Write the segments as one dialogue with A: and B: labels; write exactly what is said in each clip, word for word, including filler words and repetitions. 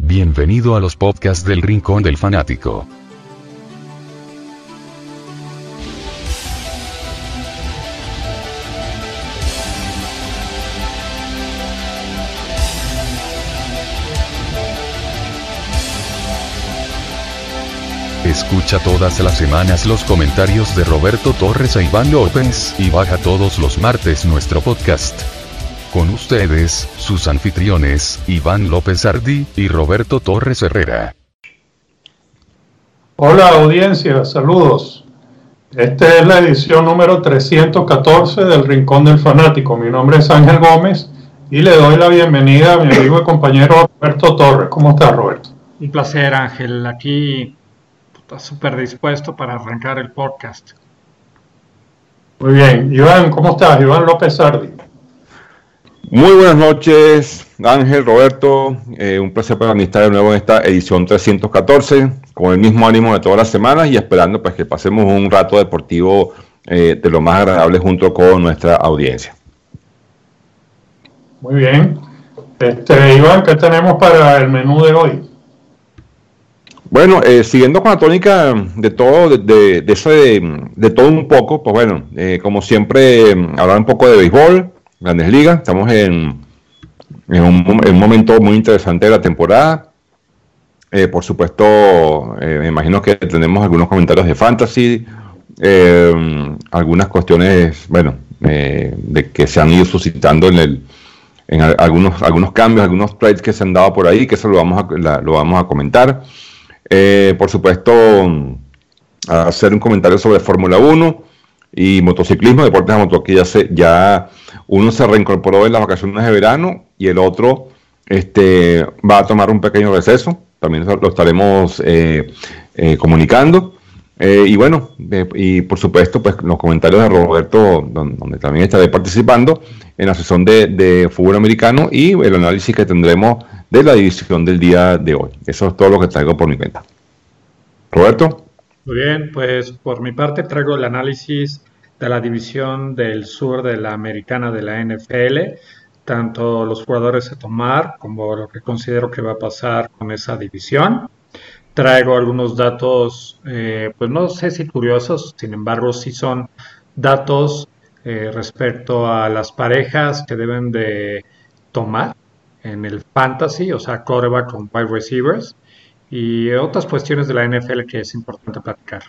A: Bienvenido a los podcasts del Rincón del Fanático. Escucha todas las semanas los comentarios de Roberto Torres e Iván López, y baja todos los martes nuestro podcast. Con ustedes, sus anfitriones, Iván López Ardi y Roberto Torres Herrera.
B: Hola audiencia, saludos. Esta es la edición número trescientos catorce del Rincón del Fanático. Mi nombre es Ángel Gómez y le doy la bienvenida a mi amigo y compañero Roberto Torres. ¿Cómo estás, Roberto?
C: Un placer, Ángel. Aquí está súper dispuesto para arrancar el podcast.
B: Muy bien. Iván, ¿cómo estás? Iván López Ardi.
D: Muy buenas noches, Ángel, Roberto. Eh, un placer para mí estar de nuevo en esta edición trescientos catorce, con el mismo ánimo de todas las semanas y esperando pues que pasemos un rato deportivo eh, de lo más agradable junto con nuestra audiencia.
B: Muy bien. Este, Iván, ¿qué tenemos para el menú de hoy?
D: Bueno, eh, siguiendo con la tónica de todo, de, de, de, eso de, de todo un poco, pues bueno, eh, como siempre, hablar un poco de béisbol, Grandes Ligas. Estamos en, en, un, en un momento muy interesante de la temporada. Eh, por supuesto, eh, me imagino que tenemos algunos comentarios de fantasy, eh, algunas cuestiones, bueno, eh, de que se han ido suscitando en el en algunos algunos cambios, algunos trades que se han dado por ahí, que eso lo vamos a, la, lo vamos a comentar. Eh, por supuesto, a hacer un comentario sobre Fórmula uno y motociclismo, deportes de motor, que ya se, ya uno se reincorporó en las vacaciones de verano y el otro este, va a tomar un pequeño receso. También lo estaremos eh, eh, comunicando. Eh, y bueno, eh, y por supuesto, pues los comentarios de Roberto, donde, donde también estaré participando en la sesión de, de fútbol americano y el análisis que tendremos de la división del día de hoy. Eso es todo lo que traigo por mi cuenta. Roberto.
C: Muy bien, pues por mi parte traigo el análisis de la división del sur de la americana de la N F L, tanto los jugadores a tomar como lo que considero que va a pasar con esa división. Traigo algunos datos, eh, pues no sé si curiosos, sin embargo sí son datos eh, respecto a las parejas que deben de tomar en el fantasy, o sea, quarterback con wide receivers, y otras cuestiones de la N F L que es importante platicar.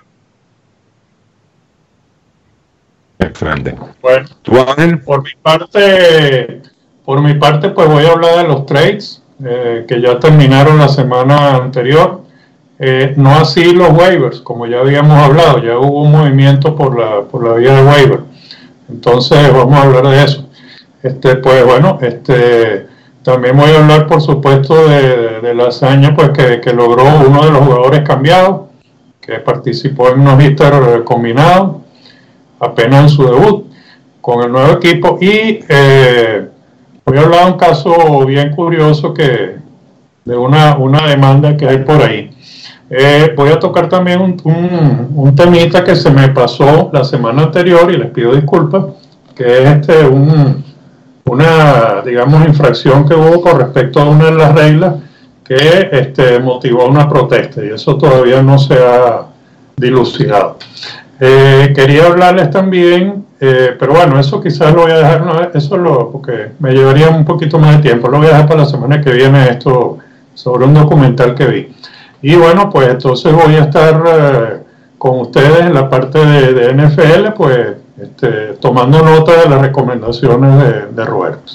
D: Excelente.
B: Bueno,
D: ¿tú, Ángel?
B: Por mi parte, por mi parte, pues voy a hablar de los trades eh, que ya terminaron la semana anterior. Eh, no así los waivers, como ya habíamos hablado, ya hubo un movimiento por la por la vía de waiver. Entonces vamos a hablar de eso. Este, pues bueno, este también voy a hablar, por supuesto, de, de, de la hazaña pues que, que logró uno de los jugadores cambiados, que participó en unos hitters combinados, apenas en su debut con el nuevo equipo. Y eh, voy a hablar de un caso bien curioso que de una, una demanda que hay por ahí. Eh, voy a tocar también un, un, un temita que se me pasó la semana anterior y les pido disculpas, que es este un, una, digamos, infracción que hubo con respecto a una de las reglas que este, motivó una protesta, y eso todavía no se ha dilucidado. Eh, quería hablarles también, eh, pero bueno, eso quizás lo voy a dejar, no, eso lo, porque me llevaría un poquito más de tiempo, lo voy a dejar para la semana que viene, esto sobre un documental que vi. Y bueno, pues entonces voy a estar eh, con ustedes en la parte de, de N F L, pues este, tomando nota de las recomendaciones de, de Roberto.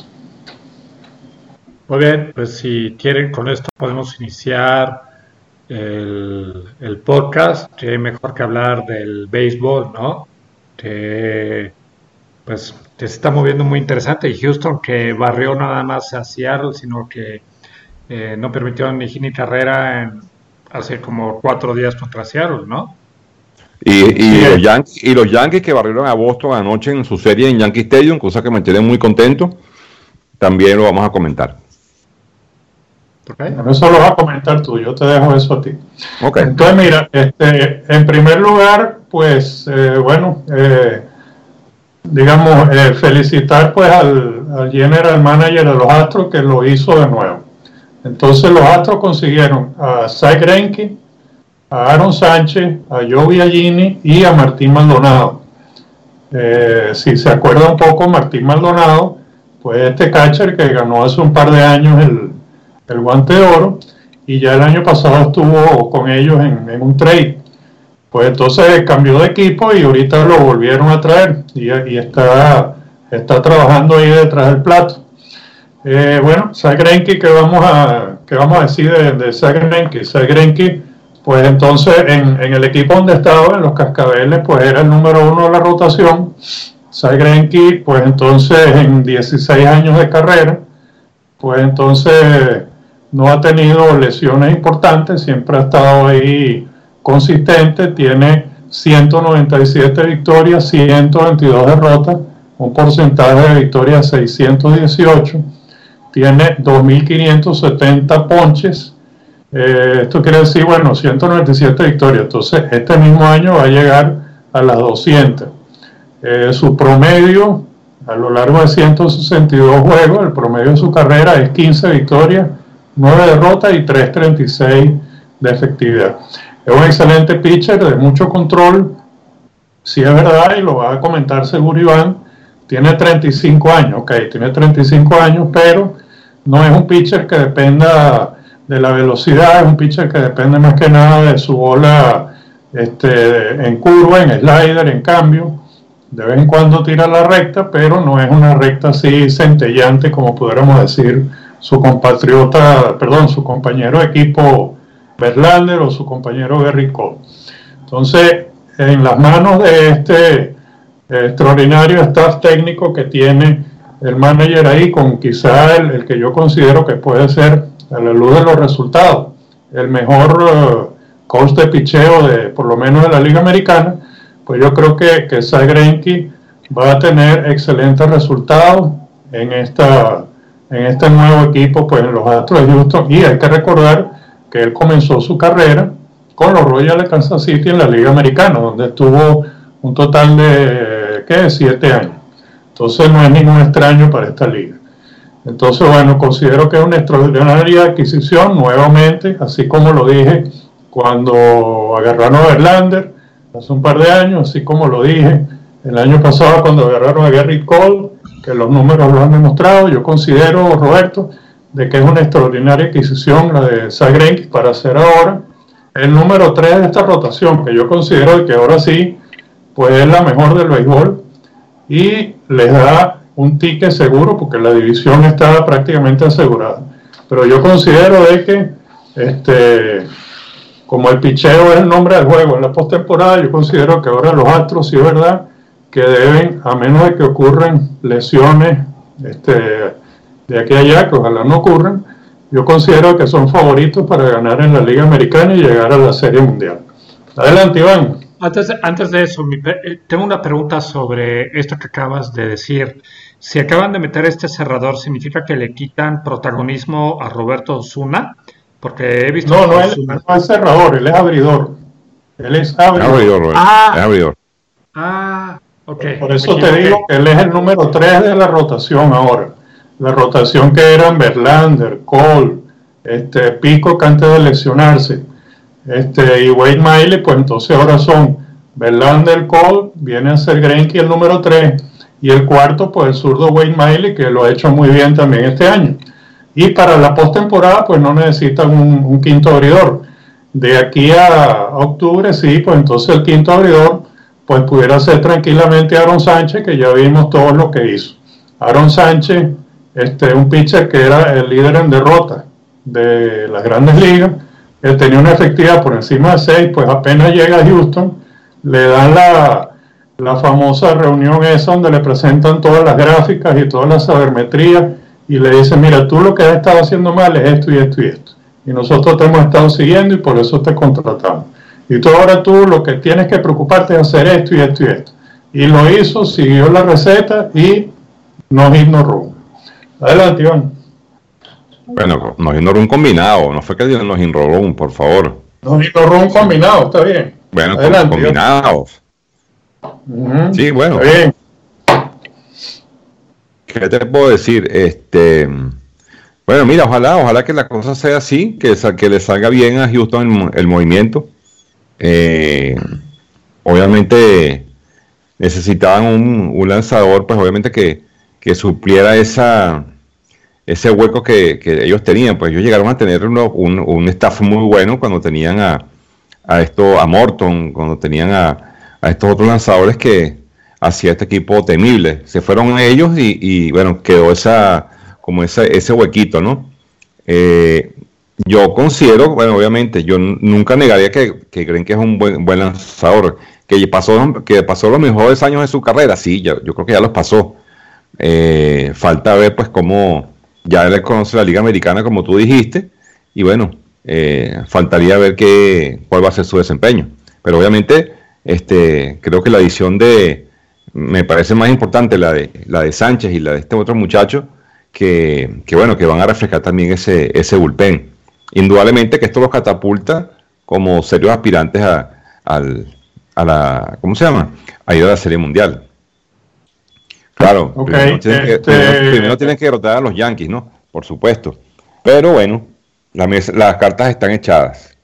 C: Muy bien, pues si quieren con esto podemos iniciar el, el podcast. Que mejor que hablar del béisbol, ¿no? Que pues que se está moviendo muy interesante, y Houston, que barrió nada más a Seattle, sino que eh, no permitió ni hit ni carrera en hace como cuatro días contra Seattle, ¿no?
D: Y, y, los Yankees, y los Yankees que barrieron a Boston anoche en su serie en Yankee Stadium, cosa que me tiene muy contento, también lo vamos a comentar.
B: Okay. Bueno, eso lo vas a comentar tú, yo te dejo eso a ti.
D: Okay.
B: Entonces mira, este, en primer lugar, pues eh, bueno, eh, digamos, eh, felicitar pues al, al general manager de los Astros, que lo hizo de nuevo. Entonces los Astros consiguieron a Zack Greinke, a Aaron Sánchez, a Joe Biagini y a Martín Maldonado. Eh, si se acuerda un poco, Martín Maldonado, pues este catcher que ganó hace un par de años el, el Guante de Oro, y ya el año pasado estuvo con ellos en, en un trade. Pues entonces cambió de equipo y ahorita lo volvieron a traer y, y está, está trabajando ahí detrás del plato. Eh, bueno, Zack Greinke, ¿qué vamos a, qué vamos a decir de, de Zack Greinke? Zack Greinke, pues entonces en, en el equipo donde estaba, en los Cascabeles, pues era el número uno de la rotación. Zack Greinke, pues entonces en dieciséis años de carrera, pues entonces no ha tenido lesiones importantes, siempre ha estado ahí consistente, tiene ciento noventa y siete victorias, ciento veintidós derrotas, un porcentaje de victorias seiscientos dieciocho, tiene dos mil quinientos setenta ponches, eh, esto quiere decir, bueno, ciento noventa y siete victorias, entonces este mismo año va a llegar a las doscientas. Eh, su promedio a lo largo de ciento sesenta y dos juegos, el promedio de su carrera es quince victorias, nueve derrotas y trescientos treinta y seis de efectividad. Es un excelente pitcher de mucho control, si es verdad, y lo va a comentar seguro Iván, tiene treinta y cinco años, ok, tiene treinta y cinco años, pero no es un pitcher que dependa de la velocidad, es un pitcher que depende más que nada de su bola este, en curva, en slider, en cambio, de vez en cuando tira la recta, pero no es una recta así centellante como pudiéramos decir su compatriota, perdón, su compañero de equipo Verlander o su compañero Gerrit Cole. Entonces, en las manos de este eh, extraordinario staff técnico que tiene el manager ahí, con quizá el, el que yo considero que puede ser, a la luz de los resultados, el mejor uh, coach de picheo de, por lo menos de la Liga Americana, pues yo creo que, que Zack Greinke va a tener excelentes resultados en esta en este nuevo equipo, pues en los Astros de Houston, y hay que recordar que él comenzó su carrera con los Royals de Kansas City en la Liga Americana, donde estuvo un total de, ¿qué? siete años. Entonces no es ningún extraño para esta liga. Entonces, bueno, considero que es una extraordinaria adquisición, nuevamente, así como lo dije cuando agarraron a Verlander hace un par de años, así como lo dije el año pasado cuando agarraron a Gerrit Cole, que los números lo han demostrado. Yo considero, Roberto, de que es una extraordinaria adquisición la de Zack Greinke para hacer ahora el número tres de esta rotación, que yo considero que ahora sí pues es la mejor del béisbol y les da un ticket seguro porque la división está prácticamente asegurada. Pero yo considero de que este, como el picheo es el nombre del juego en la postemporada, yo considero que ahora los Astros, sí es verdad, que deben, a menos de que ocurran lesiones este, de aquí a allá, que ojalá no ocurran, yo considero que son favoritos para ganar en la Liga Americana y llegar a la Serie Mundial. Adelante, Iván.
C: Antes de, antes de eso, mi, tengo una pregunta sobre esto que acabas de decir. Si acaban de meter este cerrador, ¿significa que le quitan protagonismo a Roberto Osuna? Porque he visto...
B: No, no, él no es cerrador, él es abridor. Él es abridor.
D: abridor
C: ah,
D: es abridor.
C: Ah, ok.
B: Por eso te digo que él es el número tres de la rotación ahora. La rotación que eran Verlander, Cole, este, Pico, que antes de lesionarse, este, y Wade Miley, pues entonces ahora son Verlander, Cole, viene a ser Greinke el número tres, y el cuarto, pues el zurdo Wade Miley, que lo ha hecho muy bien también este año. Y para la postemporada, pues no necesitan un, un quinto abridor. De aquí a octubre, sí, pues entonces el quinto abridor, pues pudiera ser tranquilamente Aaron Sánchez, que ya vimos todo lo que hizo. Aaron Sánchez, este, un pitcher que era el líder en derrota de las grandes ligas, él tenía una efectividad por encima de seis, pues apenas llega a Houston, le dan la, la famosa reunión esa donde le presentan todas las gráficas y todas las sabermetrías y le dicen, mira, tú lo que has estado haciendo mal es esto y esto y esto. Y nosotros te hemos estado siguiendo y por eso te contratamos. Y tú ahora tú lo que tienes que preocuparte es hacer esto y esto y esto. Y lo hizo, siguió la receta y nos ignoró. Adelante, Iván.
D: Bueno, nos ignoró un combinado, no fue que nos ignoró un, por favor.
B: Nos ignoró un combinado, está bien.
D: Bueno,
B: adelante,
D: combinados.
B: Uh-huh.
D: Sí, bueno.
B: Está bien.
D: ¿Qué te puedo decir? Este, Bueno, mira, ojalá, ojalá que la cosa sea así, que, que le salga bien a Houston el, el movimiento. Eh, obviamente necesitaban un, un lanzador, pues obviamente que, que supliera esa ese hueco que, que ellos tenían. Pues ellos llegaron a tener uno, un, un staff muy bueno cuando tenían a, a esto, a Morton, cuando tenían a, a estos otros lanzadores que hacía este equipo temible. Se fueron ellos y, y bueno, quedó esa como ese, ese huequito, ¿no? Eh, yo considero, bueno, obviamente, yo n- nunca negaría que, que creen que es un buen, buen lanzador, que pasó, que pasó los mejores años de su carrera, sí, yo, yo creo que ya los pasó. Eh, falta ver, pues, cómo ya él conoce la Liga Americana, como tú dijiste, y bueno, eh, faltaría ver qué, cuál va a ser su desempeño. Pero obviamente, este, creo que la adición de, me parece más importante la de, la de Sánchez y la de este otro muchacho, que, que bueno, que van a reflejar también ese, ese bullpen. Indudablemente que esto los catapulta como serios aspirantes a, al, a la, ¿cómo se llama? A ir a la Serie Mundial. Claro,
B: Okay,
D: primero, tienen que,
B: este...
D: primero, primero tienen que derrotar a los Yankees, ¿no? Por supuesto. Pero bueno, la mesa, las cartas están echadas.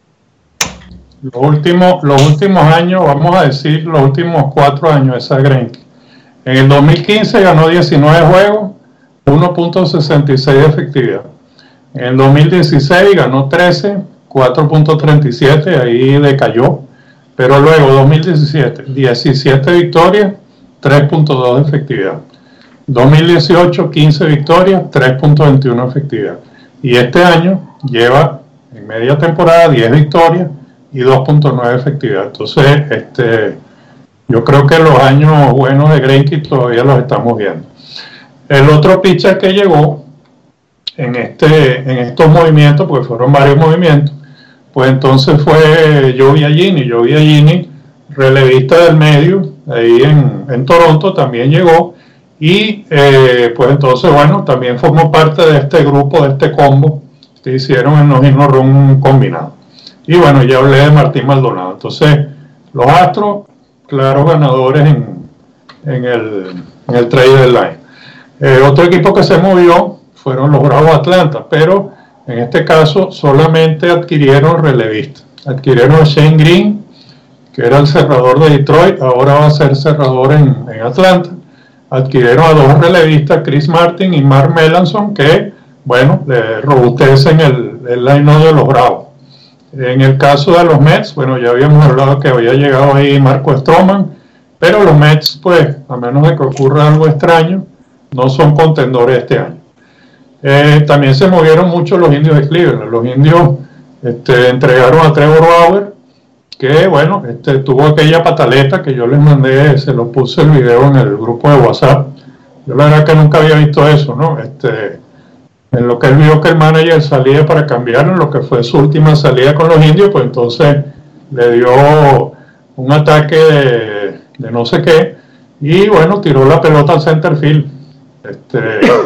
B: Los últimos, los últimos años, vamos a decir, los últimos cuatro años de Zack Greinke. En el dos mil quince ganó diecinueve juegos, uno punto sesenta y seis de efectividad. En el dos mil dieciséis ganó trece, cuatro punto treinta y siete, ahí decayó. Pero luego, dos mil diecisiete, diecisiete victorias, tres punto dos de efectividad. dos mil dieciocho, quince victorias, tres punto veintiuno de efectividad. Y este año lleva en media temporada diez victorias y dos punto nueve de efectividad. Entonces, este, yo creo que los años buenos de Greinke todavía los estamos viendo. El otro pitcher que llegó en, este, en estos movimientos, porque fueron varios movimientos, pues entonces fue Joe Biagini. Joe Biagini, relevista del medio, ahí en, en Toronto, también llegó. Y eh, pues entonces, bueno, también formó parte de este grupo, de este combo que hicieron en los hit and run combinados. Y bueno, ya hablé de Martín Maldonado. Entonces, los Astros, claros ganadores en, en, el, en el trade deadline. Eh, otro equipo que se movió fueron los Bravos de Atlanta, pero en este caso solamente adquirieron relevistas. Adquirieron a Shane Green, que era el cerrador de Detroit, ahora va a ser cerrador en, en Atlanta. Adquirieron a dos relevistas, Chris Martin y Mark Melancon, que, bueno, le robustecen el, el line-up de los Bravos. En el caso de los Mets, bueno, ya habíamos hablado que había llegado ahí Marco Stroman, pero los Mets, pues, a menos de que ocurra algo extraño, no son contendores este año. Eh, también se movieron mucho los indios de Cleveland. Los indios este, entregaron a Trevor Bauer, que bueno, este, tuvo aquella pataleta que yo les mandé, se lo puse el video en el grupo de WhatsApp. Yo la verdad que nunca había visto eso, ¿no? Este, en lo que él vio que el manager salía para cambiar, en lo que fue su última salida con los indios, pues entonces le dio un ataque de, de no sé qué, y bueno, tiró la pelota al center field. Este,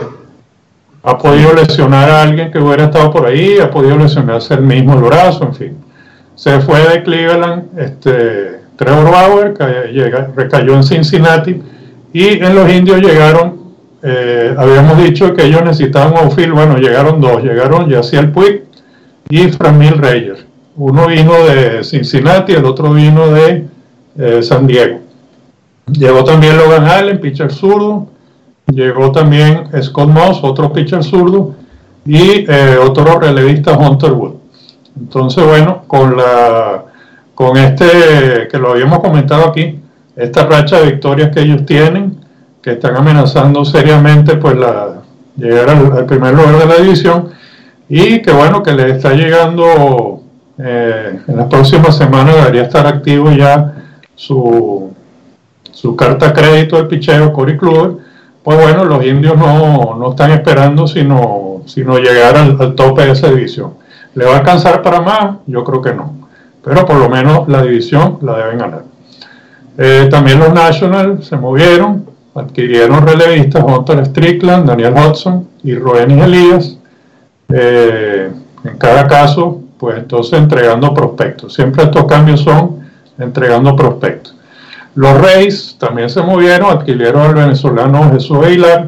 B: ha podido lesionar a alguien que hubiera estado por ahí, ha podido lesionarse el mismo el brazo, en fin. Se fue de Cleveland este, Trevor Bauer, que llega, recayó en Cincinnati, y en los indios llegaron, eh, habíamos dicho que ellos necesitaban un outfield, bueno, llegaron dos, llegaron Yasiel Puig y Framil Reyes. Uno vino de Cincinnati, el otro vino de eh, San Diego. Llegó también Logan Allen, pitcher zurdo. Llegó también Scott Moss, otro pitcher zurdo, y eh, otro relevista, Hunter Wood. Entonces, bueno, con la con este, que lo habíamos comentado aquí, esta racha de victorias que ellos tienen, que están amenazando seriamente pues la llegar al, al primer lugar de la división, y que bueno, que les está llegando eh, en las próximas semanas debería estar activo ya su, su carta crédito del picheo, Corey Kluber. Pues bueno, los indios no, no están esperando sino, sino llegar al, al tope de esa división. ¿Le va a alcanzar para más? Yo creo que no. Pero por lo menos la división la deben ganar. Eh, también los Nationals se movieron, adquirieron relevistas, Hunter Strickland, Daniel Hudson y Roenis Elías. Eh, en cada caso, pues entonces entregando prospectos. Siempre estos cambios son entregando prospectos. Los Rays también se movieron, adquirieron al venezolano Jesús Aguilar,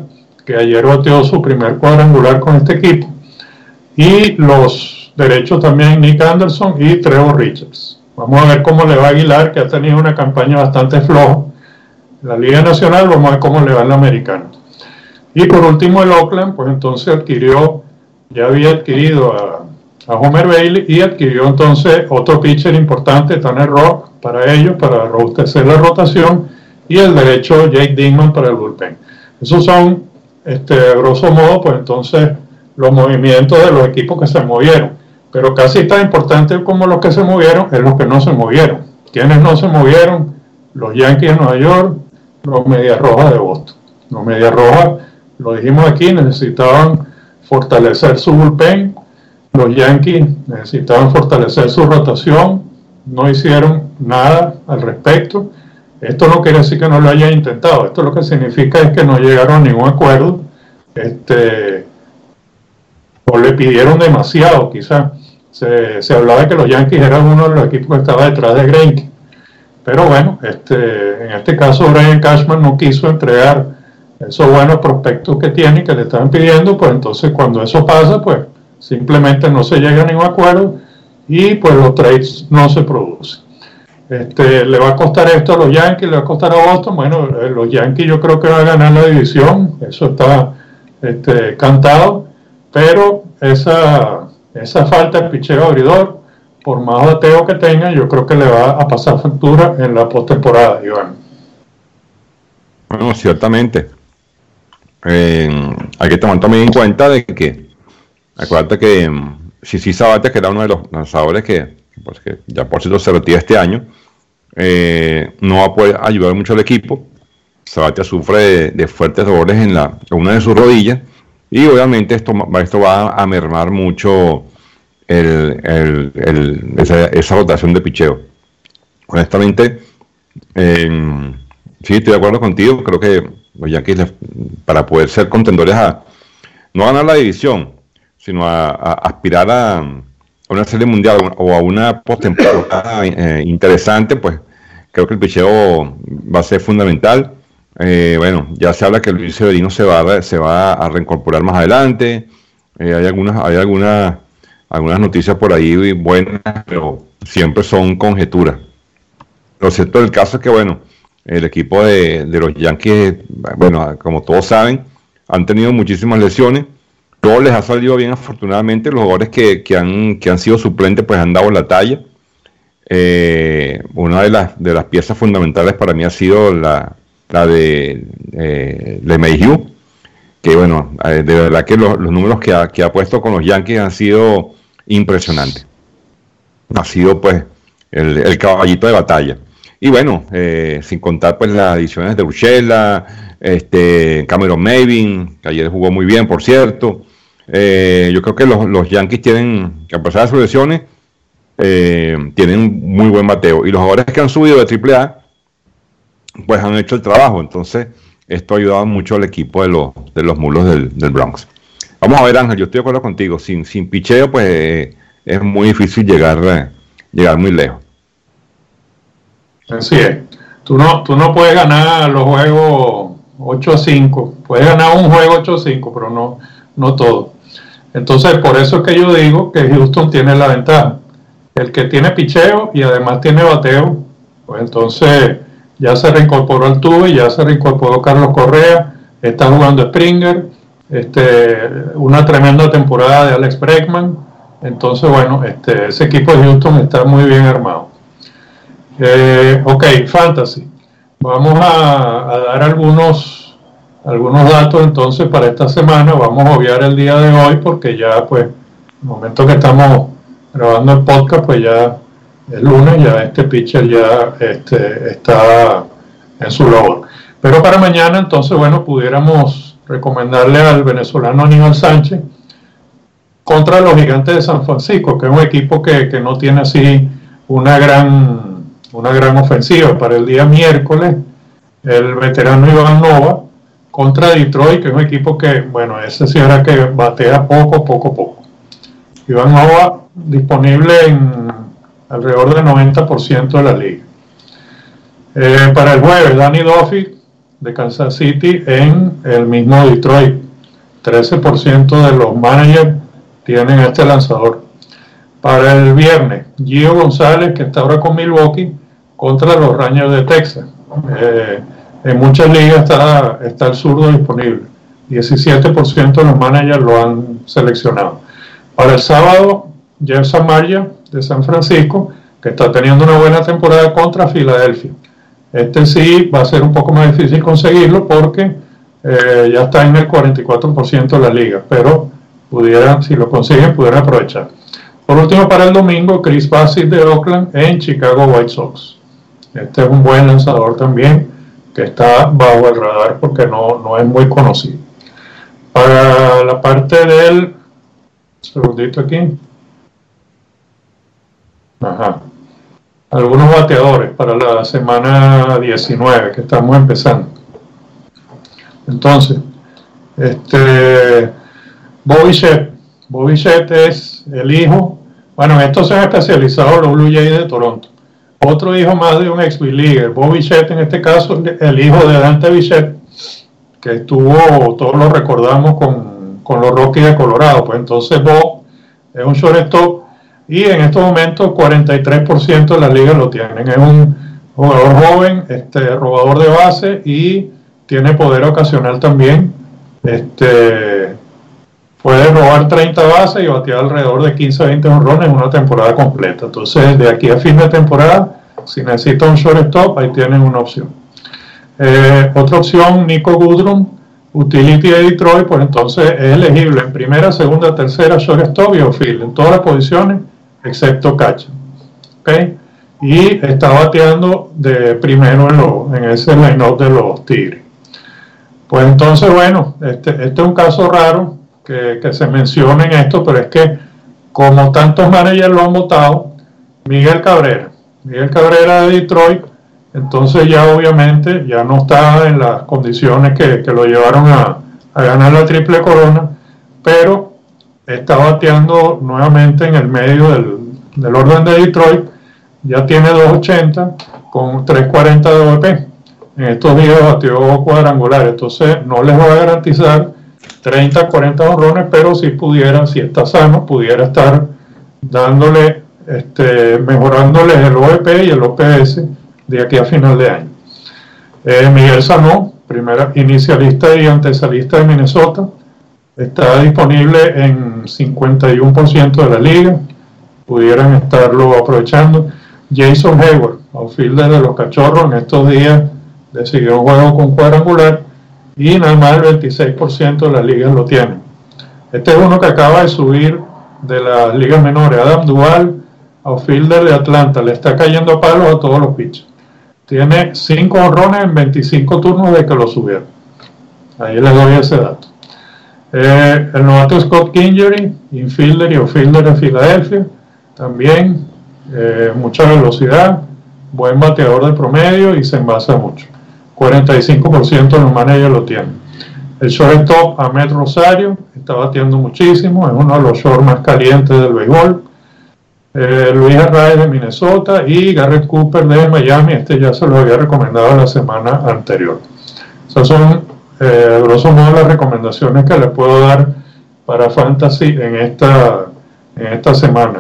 B: que ayer bateó su primer cuadrangular con este equipo, y los derechos también Nick Anderson y Trevor Richards. Vamos a ver cómo le va a Aguilar, que ha tenido una campaña bastante floja en la Liga Nacional. Vamos a ver cómo le va en la Americana. Y por último el Oakland, pues entonces adquirió, ya había adquirido a, a Homer Bailey, y adquirió entonces otro pitcher importante, Tanner Rock, para ellos, para robustecer la rotación, y el derecho Jake Dickman para el bullpen. Esos son, este, a grosso modo, pues entonces los movimientos de los equipos que se movieron. Pero casi tan importante como los que se movieron es los que no se movieron. ¿Quiénes no se movieron? Los Yankees de Nueva York, los Medias Rojas de Boston. Los Medias Rojas, lo dijimos aquí, necesitaban fortalecer su bullpen. Los Yankees necesitaban fortalecer su rotación. No hicieron nada al respecto. Esto no quiere decir que no lo hayan intentado. Esto lo que significa es que no llegaron a ningún acuerdo. Este, o le pidieron demasiado, quizás. Se, se hablaba de que los Yankees eran uno de los equipos que estaba detrás de Greinke. Pero bueno, este, en este caso Brian Cashman no quiso entregar esos buenos prospectos que tiene y que le estaban pidiendo. Pues entonces cuando eso pasa, pues simplemente no se llega a ningún acuerdo y pues los trades no se producen. Este, ¿le va a costar esto a los Yankees? ¿Le va a costar a Boston? Bueno, eh, los Yankees yo creo que van a ganar la división, eso está este, cantado, pero esa, esa falta de picheo abridor, por más bateo que tenga, yo creo que le va a pasar factura en la postemporada, Iván.
D: Bueno, ciertamente. Eh, hay que tomar también en cuenta de que, acuérdate que Sisi Sabathia, que era uno de los lanzadores que, pues que ya por cierto se retira este año, eh, no va a poder ayudar mucho al equipo. Sabathia sufre de, de fuertes dolores en, la, en una de sus rodillas, y obviamente esto, esto va a mermar mucho el, el, el, esa, esa rotación de picheo. Honestamente, eh, sí, estoy de acuerdo contigo. Creo que los Yankees, para poder ser contendores a no ganar la división, sino a, a aspirar a, a una serie mundial o a una postemporada eh, interesante, pues creo que el picheo va a ser fundamental. Eh, bueno, ya se habla que Luis Severino se va, se va a reincorporar más adelante. Eh, hay algunas, hay algunas, algunas noticias por ahí buenas, pero siempre son conjeturas. Lo cierto del caso es que, bueno, el equipo de, de los Yankees, bueno, como todos saben, han tenido muchísimas lesiones. Todo les ha salido bien, afortunadamente. Los jugadores que, que, han, que han sido suplentes pues han dado la talla. Eh, una de las, de las piezas fundamentales para mí ha sido la, la de eh, LeMahieu, que bueno, eh, de verdad que los, los números que ha, que ha puesto con los Yankees han sido impresionantes. Ha sido pues el, el caballito de batalla. Y bueno, eh, sin contar pues las adiciones de Urshela, este, Cameron Maybin, que ayer jugó muy bien, por cierto. Eh, yo creo que los, los Yankees tienen, que a pesar de sus lesiones, eh, tienen muy buen bateo. Y los jugadores que han subido de triple A, pues han hecho el trabajo. Entonces, esto ha ayudado mucho al equipo de los, de los mulos del, del Bronx. Vamos a ver, Ángel, yo estoy de acuerdo contigo. Sin, sin picheo, pues eh, es muy difícil llegar, eh, llegar muy lejos.
B: Así es. Tú no, tú no puedes ganar los juegos ocho a cinco. Puedes ganar un juego ocho a cinco, pero no, no todo. Entonces, por eso es que yo digo que Houston tiene la ventaja. El que tiene picheo y además tiene bateo, pues entonces ya se reincorporó Altuve, ya se reincorporó Carlos Correa, está jugando Springer, este, una tremenda temporada de Alex Bregman. Entonces, bueno, este, ese equipo de Houston está muy bien armado. Eh, ok, Fantasy. Vamos a, a dar algunos, algunos datos entonces para esta semana. Vamos a obviar el día de hoy porque ya pues, en el momento que estamos grabando el podcast, pues ya es lunes, ya este pitcher ya este, está en su labor. Pero para mañana entonces, bueno, pudiéramos recomendarle al venezolano Aníbal Sánchez contra los Gigantes de San Francisco, que es un equipo que, que no tiene así una gran... una gran ofensiva. Para el día miércoles, el veterano Iván Nova contra Detroit, que es un equipo que, bueno, ese sí era que batea poco, poco, poco. Iván Nova disponible en alrededor del noventa por ciento de la liga. Eh, para el jueves, Danny Duffy de Kansas City en el mismo Detroit. trece por ciento de los managers tienen este lanzador. Para el viernes, Gio González, que está ahora con Milwaukee, contra los Rangers de Texas. Eh, en muchas ligas está, está el zurdo disponible. diecisiete por ciento de los managers lo han seleccionado. Para el sábado, Jeff Samardzija de San Francisco, que está teniendo una buena temporada contra Filadelfia. Este sí va a ser un poco más difícil conseguirlo porque eh, ya está en el cuarenta y cuatro por ciento de la liga, pero pudieran, si lo consiguen, pudieran aprovechar. Por último, para el domingo, Chris Bassitt de Oakland en Chicago White Sox. Este es un buen lanzador también, que está bajo el radar porque no, no es muy conocido. Para la parte del... Un segundito aquí. Ajá. Algunos bateadores para la semana diecinueve que estamos empezando. Entonces, este... Bobby Shett. Bobby Shett es el hijo, bueno, en esto se han especializado los Blue Jays de Toronto. Otro hijo más de un ex Big Leaguer, Bobby Shett, en este caso, el hijo de Dante Bichette, que estuvo, todos lo recordamos con, con los Rockies de Colorado. Pues entonces Bob es un shortstop y en estos momentos cuarenta y tres por ciento de la liga lo tienen. Es un jugador joven, este, robador de base y tiene poder ocasional también. Este... Puede robar treinta bases y batear alrededor de quince a veinte jonrones en una temporada completa. Entonces, de aquí a fin de temporada, si necesita un shortstop, ahí tienen una opción. Eh, otra opción, Nico Goodrum, utility de Detroit, pues entonces es elegible en primera, segunda, tercera, shortstop y outfield, en todas las posiciones, excepto catcher. ¿Okay? Y está bateando de primero en, lo, en ese line-up de los Tigres. Pues entonces, bueno, este, este es un caso raro, Que, que se mencione en esto, pero es que como tantos managers lo han votado, Miguel Cabrera, Miguel Cabrera de Detroit, entonces ya obviamente ya no está en las condiciones que, que lo llevaron a, a ganar la triple corona, pero está bateando nuevamente en el medio del, del orden de Detroit, ya tiene dos ochenta con tres cuarenta de O V P, en estos días batió cuadrangular, entonces no les va a garantizar treinta, cuarenta honrones, pero si pudiera, si está sano, pudiera estar dándole, este, mejorándole el O V P y el O P S de aquí a final de año. Eh, Miguel Sano, primera inicialista y antesalista de Minnesota, está disponible en cincuenta y uno por ciento de la liga, pudieran estarlo aprovechando. Jason Hayward, outfielder de los Cachorros, en estos días decidió un juego con cuadrangular, y nada más el veintiséis por ciento de las ligas lo tienen. Este es uno que acaba de subir de las ligas menores. Adam Duvall, outfielder de Atlanta, le está cayendo a palos a todos los pitchers. Tiene cinco honrones en veinticinco turnos de que lo subieron. Ahí les doy ese dato. Eh, el novato Scott Kingery, infielder y outfielder de Filadelfia, también eh, mucha velocidad, buen bateador de promedio y se envasa mucho. cuarenta y cinco por ciento de los managers lo tienen. El shortstop Ahmed Rosario está batiendo muchísimo, es uno de los shorts más calientes del béisbol. Eh, Luis Arraez de Minnesota y Garrett Cooper de Miami, este ya se lo había recomendado la semana anterior. Esas son, eh, grosso modo, las recomendaciones que les puedo dar para Fantasy en esta, en esta semana.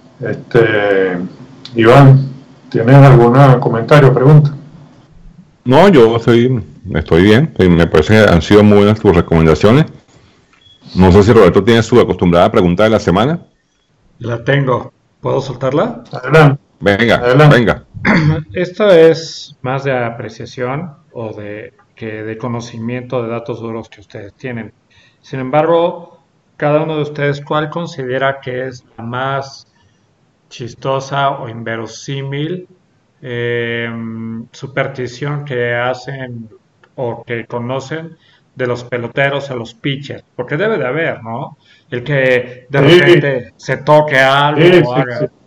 B: Este, Iván, ¿tienes algún comentario o pregunta?
D: No, yo estoy, estoy bien, me parece que han sido muy buenas tus recomendaciones. No sé si Roberto tiene su acostumbrada pregunta de la semana.
C: La tengo, ¿puedo soltarla?
B: Adelante.
D: Venga,
B: Adelante.
D: venga.
C: Esto es más de apreciación o de, que de conocimiento de datos duros que ustedes tienen. Sin embargo, cada uno de ustedes, ¿cuál considera que es la más chistosa o inverosímil Eh, superstición que hacen o que conocen de los peloteros a los pitchers? Porque debe de haber, ¿no? El que de
B: Sí.
C: repente se toque algo
B: Sí,
C: o
B: sí,
C: haga.
B: sí.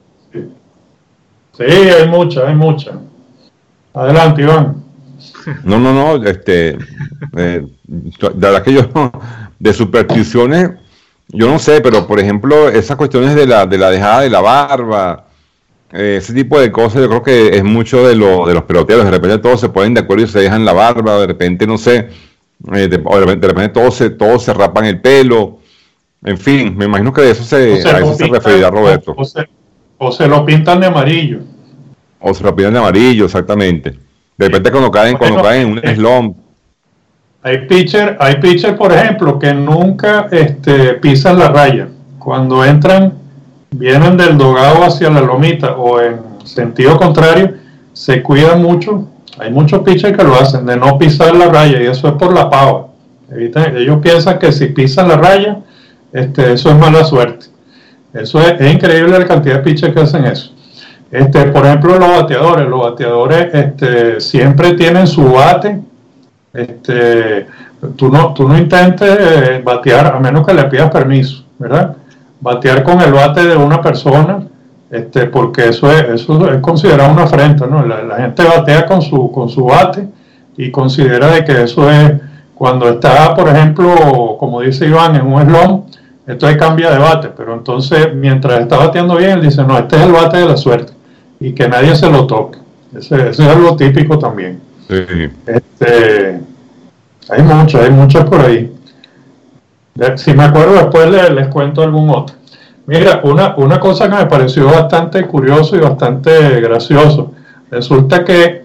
B: Sí, hay mucha, hay mucha. Adelante, Iván.
D: No, no, no, este, eh, de verdad que yo, de supersticiones, yo no sé, pero por ejemplo, esas cuestiones de la, de la dejada de la barba, eh, ese tipo de cosas, yo creo que es mucho de, lo, de los peloteros. De repente todos se ponen de acuerdo y se dejan la barba, de repente, no sé, eh, de, de repente todos se, todos se rapan el pelo, en fin, me imagino que de eso se,
B: se
D: a eso se referirá Roberto.
B: O, o, se, o se lo pintan de amarillo.
D: O se lo pintan de amarillo, exactamente. De repente cuando caen, bueno, cuando caen en un eh, slump.
B: Hay pitcher, hay pitcher, por ejemplo, que nunca este, pisan la raya. Cuando entran, vienen del dogado hacia la lomita o en sentido contrario, se cuidan mucho. Hay muchos pitchers que lo hacen, de no pisar la raya, y eso es por la pava. Evitan, ellos piensan que si pisan la raya, este, eso es mala suerte. Eso es, es increíble la cantidad de pitchers que hacen eso. Este, por ejemplo, los bateadores, los bateadores este, siempre tienen su bate. Este, tú no, tú no intentes eh, batear a menos que le pidas permiso, ¿verdad? Batear con el bate de una persona, este, porque eso es, eso es considerado una afrenta, ¿no? La, la gente batea con su, con su bate y considera de que eso es, cuando está, por ejemplo, como dice Iván, en un slump, entonces cambia de bate, pero entonces mientras está bateando bien, él dice, no, este es el bate de la suerte, y que nadie se lo toque. Ese, ese es algo típico también. Sí. Este, hay muchas, hay muchas por ahí. Si me acuerdo después les, les cuento algún otro. Mira, una, una cosa que me pareció bastante curioso y bastante gracioso. Resulta que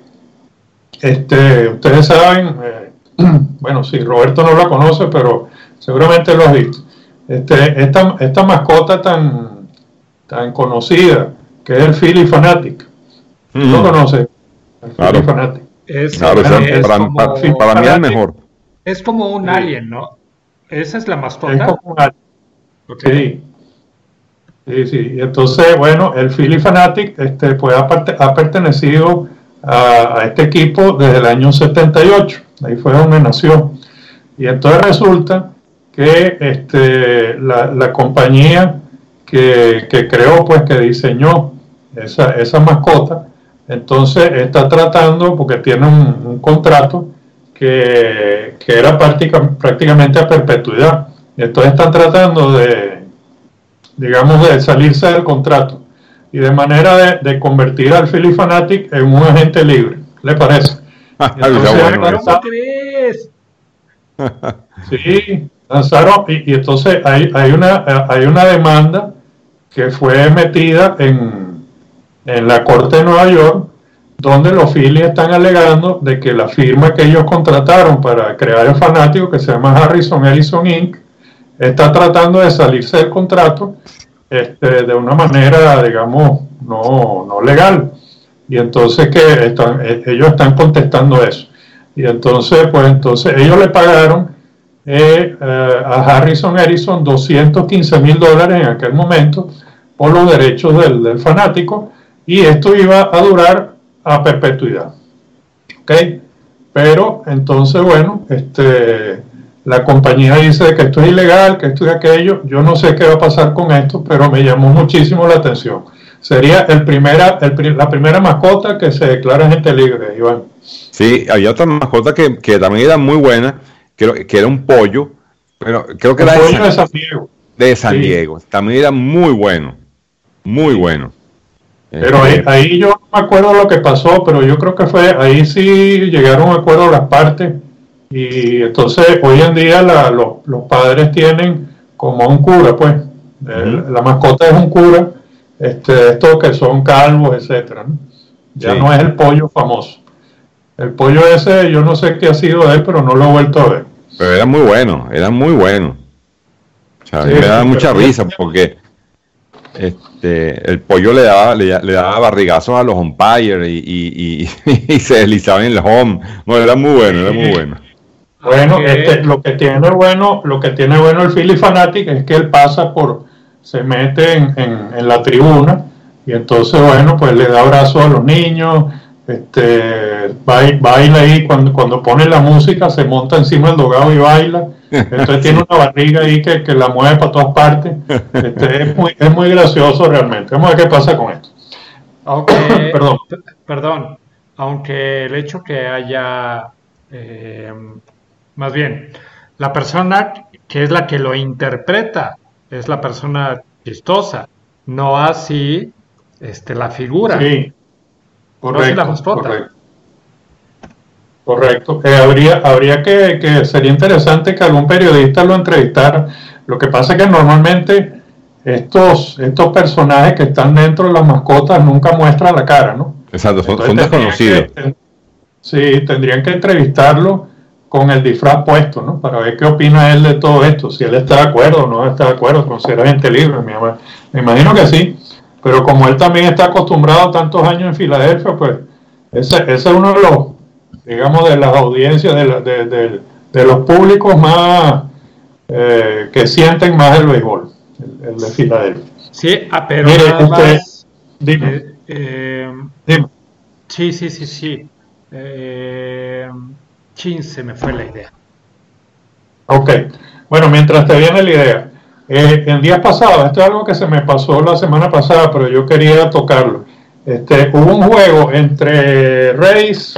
B: este, ustedes saben, eh, bueno, si Roberto no lo conoce, pero seguramente lo has visto. Este, esta, esta mascota tan, tan conocida, que es el Phillie Phanatic. ¿Tú mm. lo conoces? El
D: claro.
B: Phillie Phanatic.
C: Es,
D: claro,
C: es,
D: es,
C: es
D: para,
C: como,
D: para, para mí es el mejor.
C: Es como un
B: sí.
C: alien, ¿no? Esa es la mascota.
B: Es como un alien.
C: Okay.
B: Sí. Sí, sí. Y entonces, bueno, el Phillie Phanatic este, pues, ha, parte, ha pertenecido a, a este equipo desde el año setenta y ocho. Ahí fue donde nació. Y entonces resulta que este, la, la compañía que, que creó, pues que diseñó esa, esa mascota, entonces está tratando, porque tiene un, un contrato que, que era práctica, prácticamente a perpetuidad, y entonces están tratando de, digamos, de salirse del contrato, y de manera de, de convertir al Phillie Phanatic en un agente libre. ¿Le parece? Entonces,
C: bueno, ¿cómo crees?
B: Sí, lanzaron, y, y entonces hay, hay, una, hay una demanda que fue metida en, en la Corte de Nueva York, donde los Phillies están alegando de que la firma que ellos contrataron para crear el fanático, que se llama Harrison Ellison incorporated, está tratando de salirse del contrato este, de una manera, digamos, no, no legal. Y entonces que están, ellos están contestando eso. Y entonces, pues entonces ellos le pagaron eh, eh, a Harrison Ellison doscientos quince mil dólares en aquel momento por los derechos del, del fanático, y esto iba a durar a perpetuidad. ¿Ok? Pero entonces, bueno, este, la compañía dice que esto es ilegal, que esto y aquello. Yo no sé qué va a pasar con esto, pero me llamó muchísimo la atención. Sería el primera, el, la primera mascota que se declara agente libre, Iván.
D: Sí, había otra mascota que, que también era muy buena, que, que era un pollo, pero creo que
B: el
D: era
B: pollo
D: de San,
B: de San Diego.
D: De San
B: sí.
D: Diego. También era muy bueno, muy sí. bueno.
B: Pero ahí, ahí yo no me acuerdo lo que pasó, pero yo creo que fue, ahí sí llegaron a acuerdo las partes, y entonces hoy en día la, los, los padres tienen como un cura, pues, uh-huh. el, la mascota es un cura, este, estos que son calvos, etcétera, ¿no? Ya sí. no es el pollo famoso. El pollo ese, yo no sé qué ha sido de él, pero no lo he vuelto a ver.
D: Pero era muy bueno, era muy bueno. O sea, sí, me daba mucha risa porque este, el pollo le daba, le, le daba barrigazos a los umpires y, y, y, y se deslizaba en el home. Bueno, era muy bueno, era muy bueno.
B: Bueno, este, lo que tiene bueno, lo que tiene bueno el Phillie Phanatic es que él pasa por, se mete en, en, en la tribuna, y entonces, bueno, pues le da abrazos a los niños, este, baila, baila ahí, cuando, cuando pone la música se monta encima del dogado y baila. Entonces tiene una barriga ahí que, que la mueve para todas partes. Este, es, muy, es muy gracioso realmente. Vamos a ver qué pasa con esto.
C: Aunque, perdón. perdón, aunque el hecho que haya, eh, más bien, la persona que es la que lo interpreta es la persona chistosa, no así este, la figura.
B: Sí, correcto,
C: no así la mascota.
B: Correcto. correcto. Eh, habría habría que, que sería interesante que algún periodista lo entrevistara. Lo que pasa es que normalmente estos, estos personajes que están dentro de las mascotas nunca muestran la cara, ¿no?
D: Exacto, son,
B: Entonces,
D: son desconocidos.
B: Que, sí, tendrían que entrevistarlo con el disfraz puesto, ¿no? Para ver qué opina él de todo esto, si él está de acuerdo o no está de acuerdo, considera gente libre, me, me imagino que sí, pero como él también está acostumbrado a tantos años en Filadelfia, pues ese, ese es uno de los, digamos, de las audiencias, de, la, de, de, de los públicos más, eh, que sienten más el béisbol, el, el de Filadelfia.
C: Sí, ah, pero
B: Mire,
C: nada
B: usted,
C: más,
B: dime,
C: eh, eh,
B: dime.
C: sí, sí, sí, sí, eh, chin, se me fue la idea.
B: Ok, bueno, mientras te viene la idea, eh, en días pasados, esto es algo que se me pasó la semana pasada, pero yo quería tocarlo. Este, hubo un juego entre Rays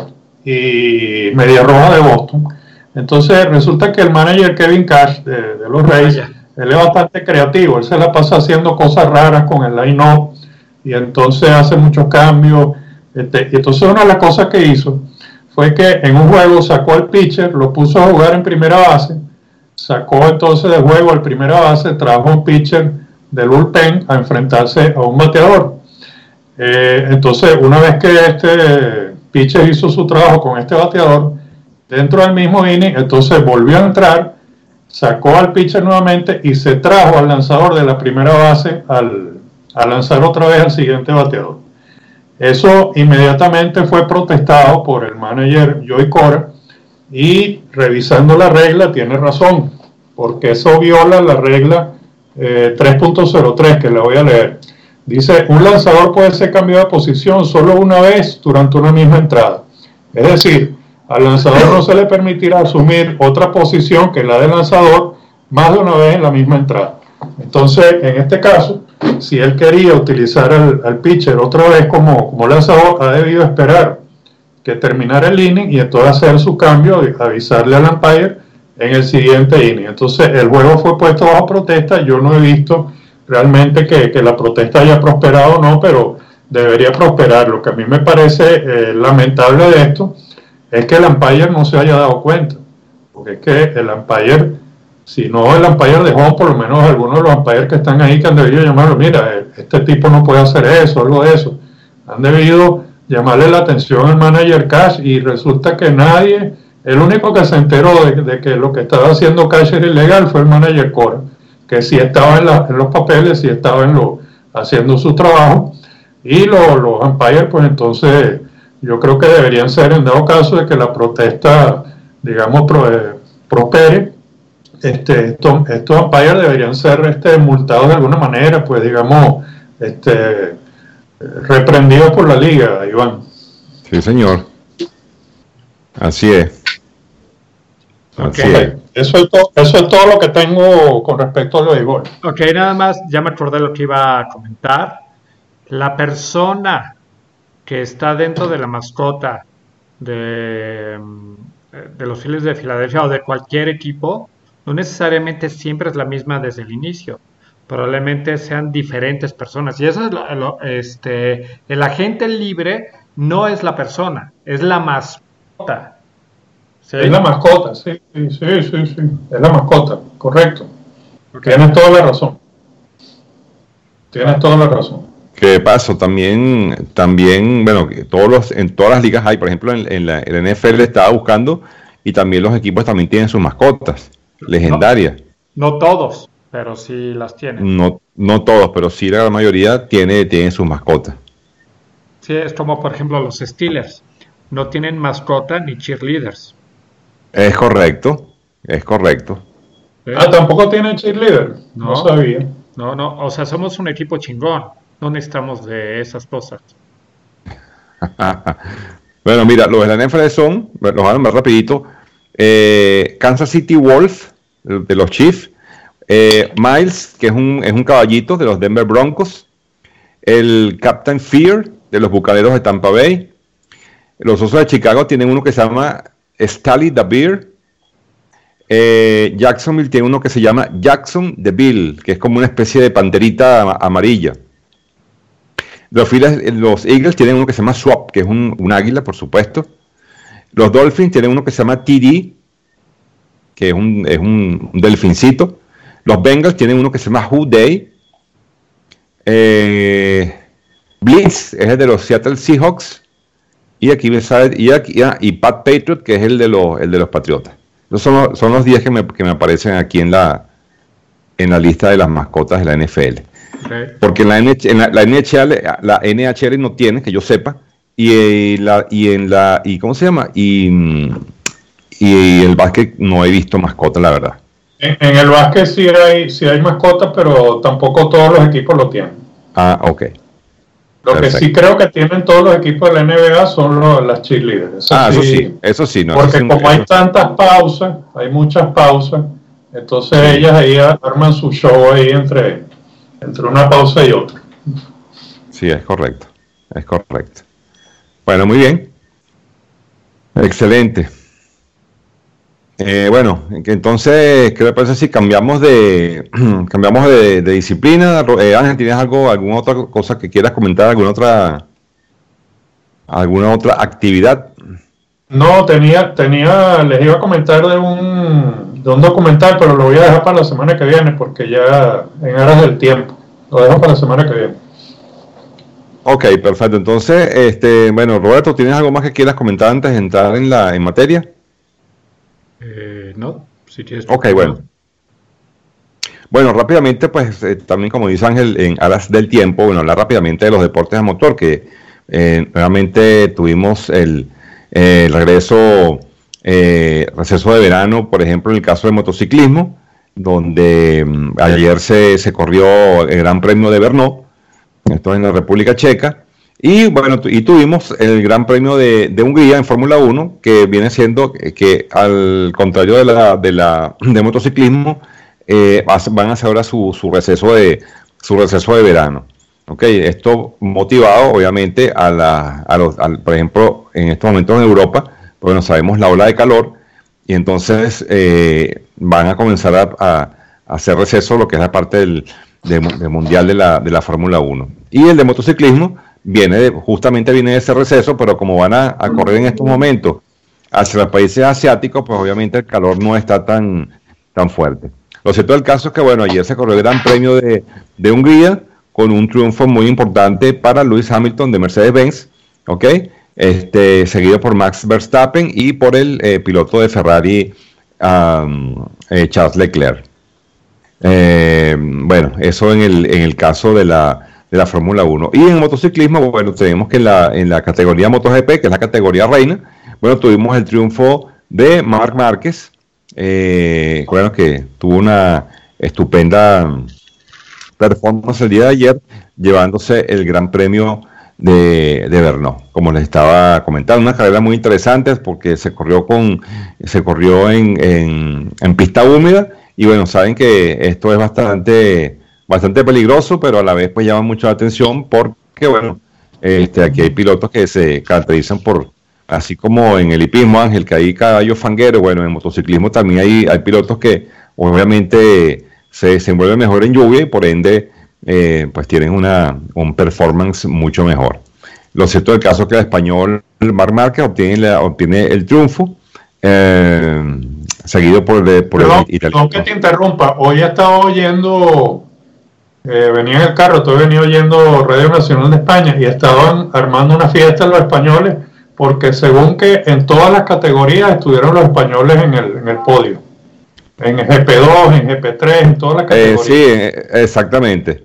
B: y Media Roja de Boston. Entonces resulta que el manager Kevin Cash de, de los Rays,
C: Vaya.
B: él es bastante creativo, él se la pasa haciendo cosas raras con el line-up y entonces hace muchos cambios. Este, y entonces una de las cosas que hizo fue que en un juego sacó al pitcher, lo puso a jugar en primera base, sacó entonces de juego al primera base, trajo un pitcher del bullpen a enfrentarse a un bateador. Eh, entonces, una vez que este pitcher hizo su trabajo con este bateador, dentro del mismo inning, entonces volvió a entrar, sacó al pitcher nuevamente y se trajo al lanzador de la primera base al, a lanzar otra vez al siguiente bateador. Eso inmediatamente fue protestado por el manager Joey Cora y revisando la regla tiene razón, porque eso viola la regla eh, tres punto cero tres, que la voy a leer. Dice, un lanzador puede ser cambiado de posición solo una vez durante una misma entrada. Es decir, al lanzador no se le permitirá asumir otra posición que la del lanzador más de una vez en la misma entrada. Entonces, en este caso, si él quería utilizar al, al pitcher otra vez como, como lanzador, ha debido esperar que terminara el inning y entonces hacer su cambio y avisarle al umpire en el siguiente inning. Entonces, el juego fue puesto bajo protesta. Yo no he visto realmente que, que la protesta haya prosperado o no, pero debería prosperar. Lo que a mí me parece eh, lamentable de esto es que el umpire no se haya dado cuenta, porque es que el umpire, si no el umpire de home, por lo menos algunos de los umpires que están ahí que han debido llamarlo, mira, este tipo no puede hacer eso, algo de eso, han debido llamarle la atención al manager Cash y resulta que nadie, el único que se enteró de, de que lo que estaba haciendo Cash era ilegal fue el manager Cora, que sí estaba en, la, en los papeles, sí estaba en lo, haciendo su trabajo, y lo, los umpires pues entonces yo creo que deberían ser, en dado caso de que la protesta, digamos, pro, eh, prospere, este, estos, estos umpires deberían ser este, multados de alguna manera, pues digamos, este, reprendidos por la liga, Iván.
D: Sí, señor. Así es. Así
B: Okay.
D: es.
B: Eso es, to, eso es todo lo que tengo con respecto al béisbol.
C: Ok, nada más, ya me acordé lo que iba a comentar. La persona que está dentro de la mascota de, de los Phillies de Filadelfia o de cualquier equipo, no necesariamente siempre es la misma desde el inicio. Probablemente sean diferentes personas. Y eso es lo, lo, este, el agente libre no es la persona, es la mascota. ¿Sí?
B: Es la mascota, sí, sí, sí, sí, sí. Es la mascota, correcto. Okay. Tienes toda la razón. Tienes toda la razón.
D: ¿Qué pasó? También, también, bueno, todos los, en todas las ligas hay, por ejemplo, en, en la en N F L estaba buscando y también los equipos también tienen sus mascotas legendarias.
C: No, no todos, pero sí las tienen.
D: No, no todos, pero sí la mayoría tiene, tienen sus mascotas.
C: Sí, es como por ejemplo los Steelers, no tienen mascota ni cheerleaders.
D: Es correcto, es correcto.
B: ¿Sí? Ah, tampoco tienen cheerleader, no, no sabía.
C: No, no, o sea, somos un equipo chingón. No necesitamos de esas cosas.
D: Bueno, mira, los de la N F L son, los voy a nombrar rapidito, eh, Kansas City Wolves, de los Chiefs, eh, Miles, que es un, es un caballito de los Denver Broncos, el Captain Fear, de los Bucaneros de Tampa Bay, los Osos de Chicago tienen uno que se llama Stally the Bear, eh, Jacksonville tiene uno que se llama Jackson the Bill, que es como una especie de panterita amarilla. Los, filas, los Eagles tienen uno que se llama Swap, que es un, un águila, por supuesto. Los Dolphins tienen uno que se llama T D, que es un, es un, un delfincito. Los Bengals tienen uno que se llama Who Day. Eh, Blitz es el de los Seattle Seahawks. Y aquí me sale, y, aquí, y Pat Patriot, que es el de los, el de los Patriotas. Esos son los, son los diez que me, que me aparecen aquí en la, en la lista de las mascotas de la N F L. Okay. Porque en la, N H L, en la, la, N H L, la N H L no tiene, que yo sepa, y, la, y en la, y ¿cómo se llama? Y, y el básquet no he visto mascotas, la verdad.
B: En, en el básquet sí hay, sí hay mascotas, pero tampoco todos los equipos lo tienen.
D: Ah, ok.
B: Lo Perfecto. que sí creo que tienen todos los equipos de la N B A son los, las cheerleaders. Eso
D: ah,
B: sí,
D: eso sí, eso sí. No,
B: porque
D: eso sí,
B: como
D: eso.
B: hay tantas pausas, hay muchas pausas, entonces sí. ellas ahí arman su show ahí entre, entre una pausa y otra.
D: Sí, es correcto, es correcto. Bueno, muy bien. Excelente. Eh, bueno, entonces, ¿qué le parece si cambiamos de cambiamos de, de disciplina? Eh, Ángel, ¿tienes algo, alguna otra cosa que quieras comentar, alguna otra alguna otra actividad?
B: No, tenía, tenía, les iba a comentar de un, de un documental, pero lo voy a dejar para la semana que viene, porque ya en aras del tiempo, lo dejo para la semana que viene.
D: Ok, perfecto. Entonces, este, bueno, Roberto, ¿tienes algo más que quieras comentar antes de entrar en la en materia?
C: Eh, no, si quieres.
D: Ok, bueno. Bueno, rápidamente, pues eh, también como dice Ángel, en aras del tiempo, bueno, hablar rápidamente de los deportes a motor, que eh, realmente tuvimos el, eh, el regreso, eh, receso de verano, por ejemplo, en el caso del motociclismo, donde um, ayer se, se corrió el Gran Premio de Brno, esto en la República Checa. Y bueno, y tuvimos el Gran Premio de, de Hungría en Fórmula uno, que viene siendo que, que al contrario de la de la de motociclismo, eh, van a hacer ahora su, su receso de su receso de verano. Okay, esto motivado obviamente a la a los al, por ejemplo, en estos momentos en Europa, bueno, sabemos la ola de calor, y entonces eh, van a comenzar a, a, a hacer receso lo que es la parte del de, de mundial de la de la Fórmula uno. Y el de motociclismo viene de, justamente viene de ese receso, pero como van a, a correr en estos momentos hacia los países asiáticos, pues obviamente el calor no está tan, tan fuerte. Lo cierto del caso es que, bueno, ayer se corrió el Gran Premio de, de Hungría con un triunfo muy importante para Lewis Hamilton de Mercedes-Benz, ¿ok? Este, seguido por Max Verstappen y por el eh, piloto de Ferrari, um, eh, Charles Leclerc. Eh, bueno, eso en el, en el caso de la de la Fórmula uno. Y en motociclismo, bueno, tenemos que en la, en la categoría MotoGP, que es la categoría reina, bueno, tuvimos el triunfo de Marc Márquez, eh, bueno, que tuvo una estupenda performance el día de ayer, llevándose el Gran Premio de, de Brno, como les estaba comentando, una carrera muy interesante porque se corrió con, se corrió en, en, en pista húmeda, y bueno, saben que esto es bastante bastante peligroso, pero a la vez pues llama mucho la atención porque, bueno, este, aquí hay pilotos que se caracterizan por, así como en el hipismo, Ángel, que hay caballos fangueros, bueno, en motociclismo también hay, hay pilotos que obviamente se desenvuelven mejor en lluvia y por ende eh, pues tienen una, un performance mucho mejor. Lo cierto del caso es que el español Marc Márquez obtiene, la, obtiene el triunfo, eh, seguido por, el, por
B: Perdón,
D: el italiano.
B: No que te interrumpa, hoy he estado oyendo... Eh, venía en el carro, todo venía oyendo Radio Nacional de España y estaban armando una fiesta los españoles porque según que en todas las categorías estuvieron los españoles en el, en el podio, en G P dos, en G P tres, en todas las categorías.
D: Eh, sí, exactamente,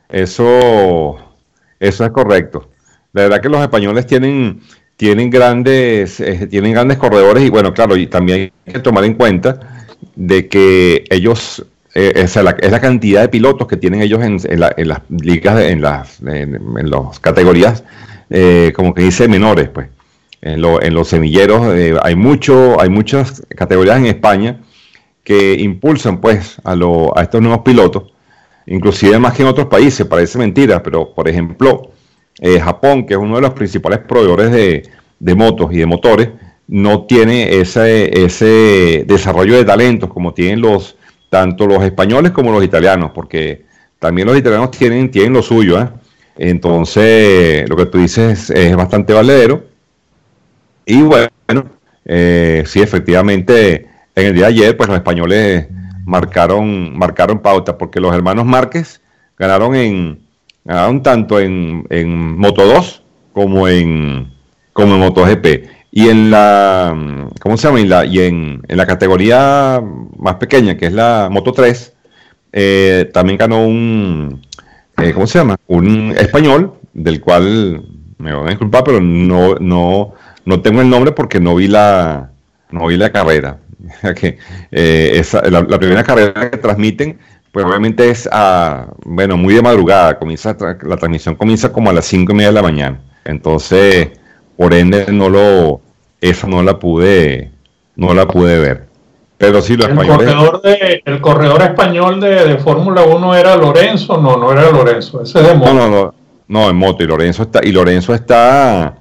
D: eso, eso es correcto. La verdad que los españoles tienen, tienen grandes, eh, tienen grandes corredores y bueno, claro, y también hay que tomar en cuenta de que ellos Eh, es, la, es la cantidad de pilotos que tienen ellos en, en, la, en las ligas, en las en, en las categorías, eh, como que dice menores, pues. En, lo, en los semilleros eh, hay mucho, hay muchas categorías en España que impulsan, pues, a, lo, a estos nuevos pilotos, inclusive más que en otros países, parece mentira, pero por ejemplo, eh, Japón, que es uno de los principales proveedores de, de motos y de motores, no tiene ese, ese desarrollo de talentos como tienen los tanto los españoles como los italianos, porque también los italianos tienen, tienen lo suyo, ¿eh? Entonces, lo que tú dices es, es bastante valedero. Y bueno, eh, sí, efectivamente, en el día de ayer, pues los españoles marcaron, marcaron pauta, porque los hermanos Márquez ganaron en, ganaron tanto en, en Moto dos como en, como en MotoGP. Y en la, ¿cómo se llama? Y, la, y en, en la categoría más pequeña, que es la Moto tres, eh, también ganó un, eh, ¿cómo se llama? Un español, del cual me van a disculpar, pero no, no, no tengo el nombre porque no vi la, no vi la carrera. que, eh, esa, la, la primera carrera que transmiten, pues obviamente es a, bueno, muy de madrugada. Comienza, la transmisión comienza como a las cinco y media de la mañana. Entonces, por ende, no lo, esa no la pude, no la pude ver. Pero sí, los
B: el
D: españoles.
B: Corredor de, el corredor español de, de Fórmula uno era Lorenzo, no, no era Lorenzo, ese es de moto.
D: No, no, no, no, en moto, y Lorenzo está, y Lorenzo está,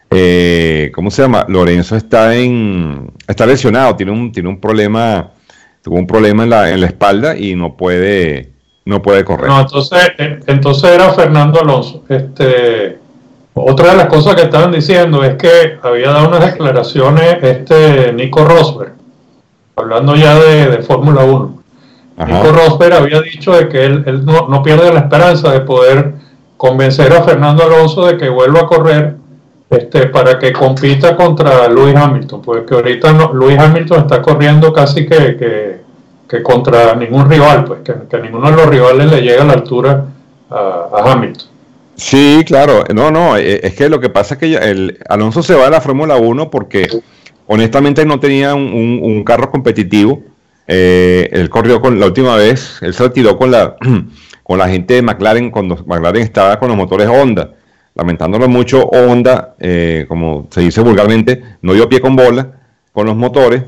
D: eh, ¿cómo se llama? Lorenzo está en, está lesionado, tiene un, tiene un problema, tuvo un problema en la, en la espalda y no puede, no puede correr.
B: No, entonces, entonces era Fernando Alonso. Este, otra de las cosas que estaban diciendo es que había dado unas declaraciones este Nico Rosberg, hablando ya de, de Fórmula uno. Ajá. Nico Rosberg había dicho de que él, él no, no pierde la esperanza de poder convencer a Fernando Alonso de que vuelva a correr este, para que compita contra Lewis Hamilton, porque ahorita no, Lewis Hamilton está corriendo casi que, que, que contra ningún rival, pues que, que ninguno de los rivales le llega a la altura a, a Hamilton.
D: Sí, claro, no, no, es que lo que pasa es que el, Alonso se va a la Fórmula uno porque honestamente no tenía un, un, un carro competitivo. Eh, él corrió con la última vez, él se retiró con la con la gente de McLaren cuando McLaren estaba con los motores Honda. Lamentándolo mucho, Honda, eh, como se dice vulgarmente, no dio pie con bola con los motores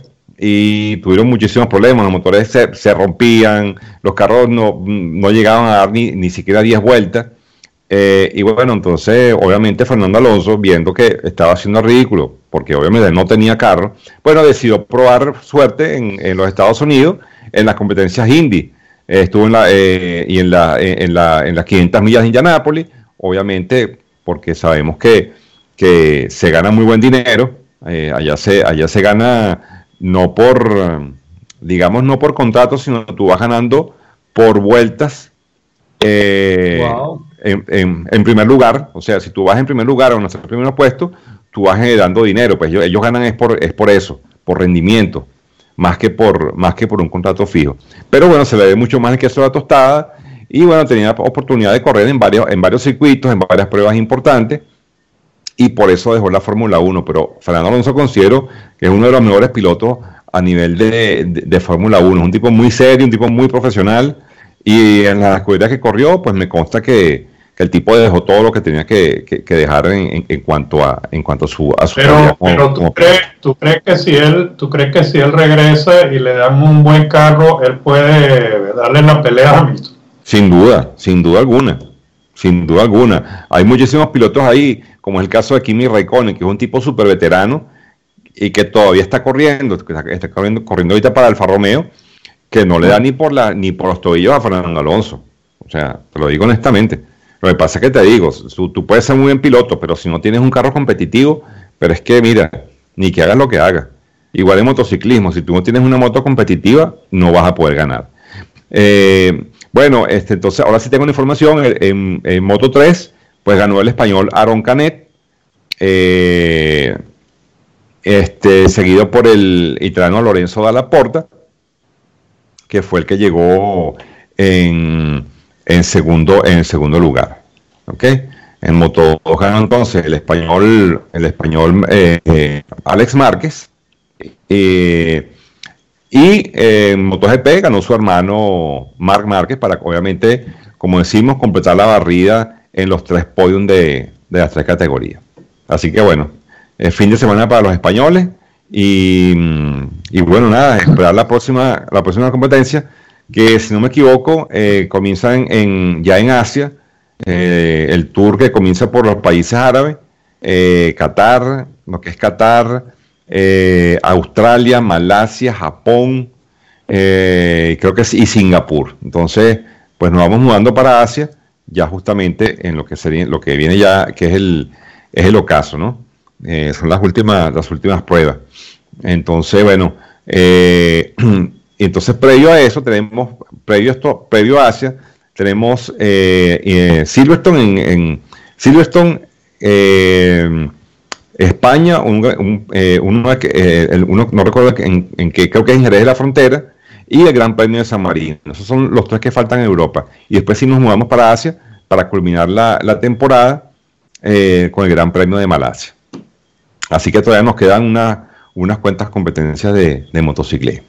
D: y tuvieron muchísimos problemas. Los motores se, se rompían, los carros no, no llegaban a dar ni, ni siquiera diez vueltas. Eh, y bueno, entonces obviamente Fernando Alonso, viendo que estaba haciendo ridículo, porque obviamente no tenía carro, bueno, decidió probar suerte en, en los Estados Unidos, en las competencias Indy. Eh, estuvo en la, eh, y en, la, eh, en, la, en las quinientas millas de Indianápolis, obviamente porque sabemos que, que se gana muy buen dinero, eh, allá, se, allá se gana no por, digamos, no por contrato, sino tú vas ganando por vueltas. Eh, wow. En, en, en primer lugar, o sea, si tú vas en primer lugar o en nuestro primer puesto, tú vas generando dinero, pues ellos, ellos ganan es por, es por eso, por rendimiento, más que por, más que por un contrato fijo. Pero bueno, se le ve mucho más el queso a la tostada, y bueno, tenía oportunidad de correr en varios, en varios circuitos, en varias pruebas importantes, y por eso dejó la Fórmula uno. Pero Fernando Alonso considero que es uno de los mejores pilotos a nivel de, de, de Fórmula uno, es un tipo muy serio, un tipo muy profesional. Y en la escudería que corrió, pues me consta que, que el tipo dejó todo lo que tenía que, que, que dejar en, en, en cuanto a en cuanto a su a su
B: pero, como, pero ¿tú, como crees, tú crees que si él tú crees que si él regresa y le dan un buen carro, él puede darle la pelea a Hamilton?
D: Sin duda, sin duda alguna, sin duda alguna. Hay muchísimos pilotos ahí, como es el caso de Kimi Raikkonen, que es un tipo súper veterano y que todavía está corriendo, que está, está corriendo, corriendo ahorita para Alfa Romeo, que no le da ni por la ni por los tobillos a Fernando Alonso. O sea, te lo digo honestamente. Lo que pasa es que te digo, tú, tú puedes ser muy buen piloto, pero si no tienes un carro competitivo, pero es que mira, ni que hagas lo que hagas. Igual en motociclismo, si tú no tienes una moto competitiva, no vas a poder ganar. Eh, bueno, este, entonces ahora sí tengo una información. En, en, en Moto tres, pues ganó el español Aaron Canet, eh, este, seguido por el italiano Lorenzo Dalla Porta, que fue el que llegó en, en segundo en segundo lugar. ¿Ok? En Moto dos ganó entonces el español el español eh, eh, Alex Márquez, eh, y eh, en MotoGP ganó su hermano Marc Márquez para, obviamente, como decimos, completar la barrida en los tres podiums de, de las tres categorías. Así que bueno, el fin de semana para los españoles. Y, y bueno, nada, esperar la próxima la próxima competencia, que si no me equivoco eh, comienza en, en, ya en Asia, eh, el tour que comienza por los países árabes, eh, Qatar, lo que es Qatar, eh, Australia, Malasia, Japón, eh, creo que sí, y Singapur. Entonces, pues nos vamos mudando para Asia, ya justamente en lo que sería, lo que viene ya, que es el, es el ocaso, ¿no? Eh, son las últimas, las últimas pruebas. Entonces, bueno, eh, entonces previo a eso tenemos, previo a esto, previo a Asia, tenemos eh, eh, Silverstone en, en Silverstone, eh, España, un, un, eh, uno, eh, el, uno, no recuerdo en, en que creo que es en Jerez de la Frontera, y el Gran Premio de San Marino. Esos son los tres que faltan en Europa. Y después sí nos mudamos para Asia para culminar la, la temporada eh, con el Gran Premio de Malasia. Así que todavía nos quedan una, unas cuantas competencias de, de motociclismo.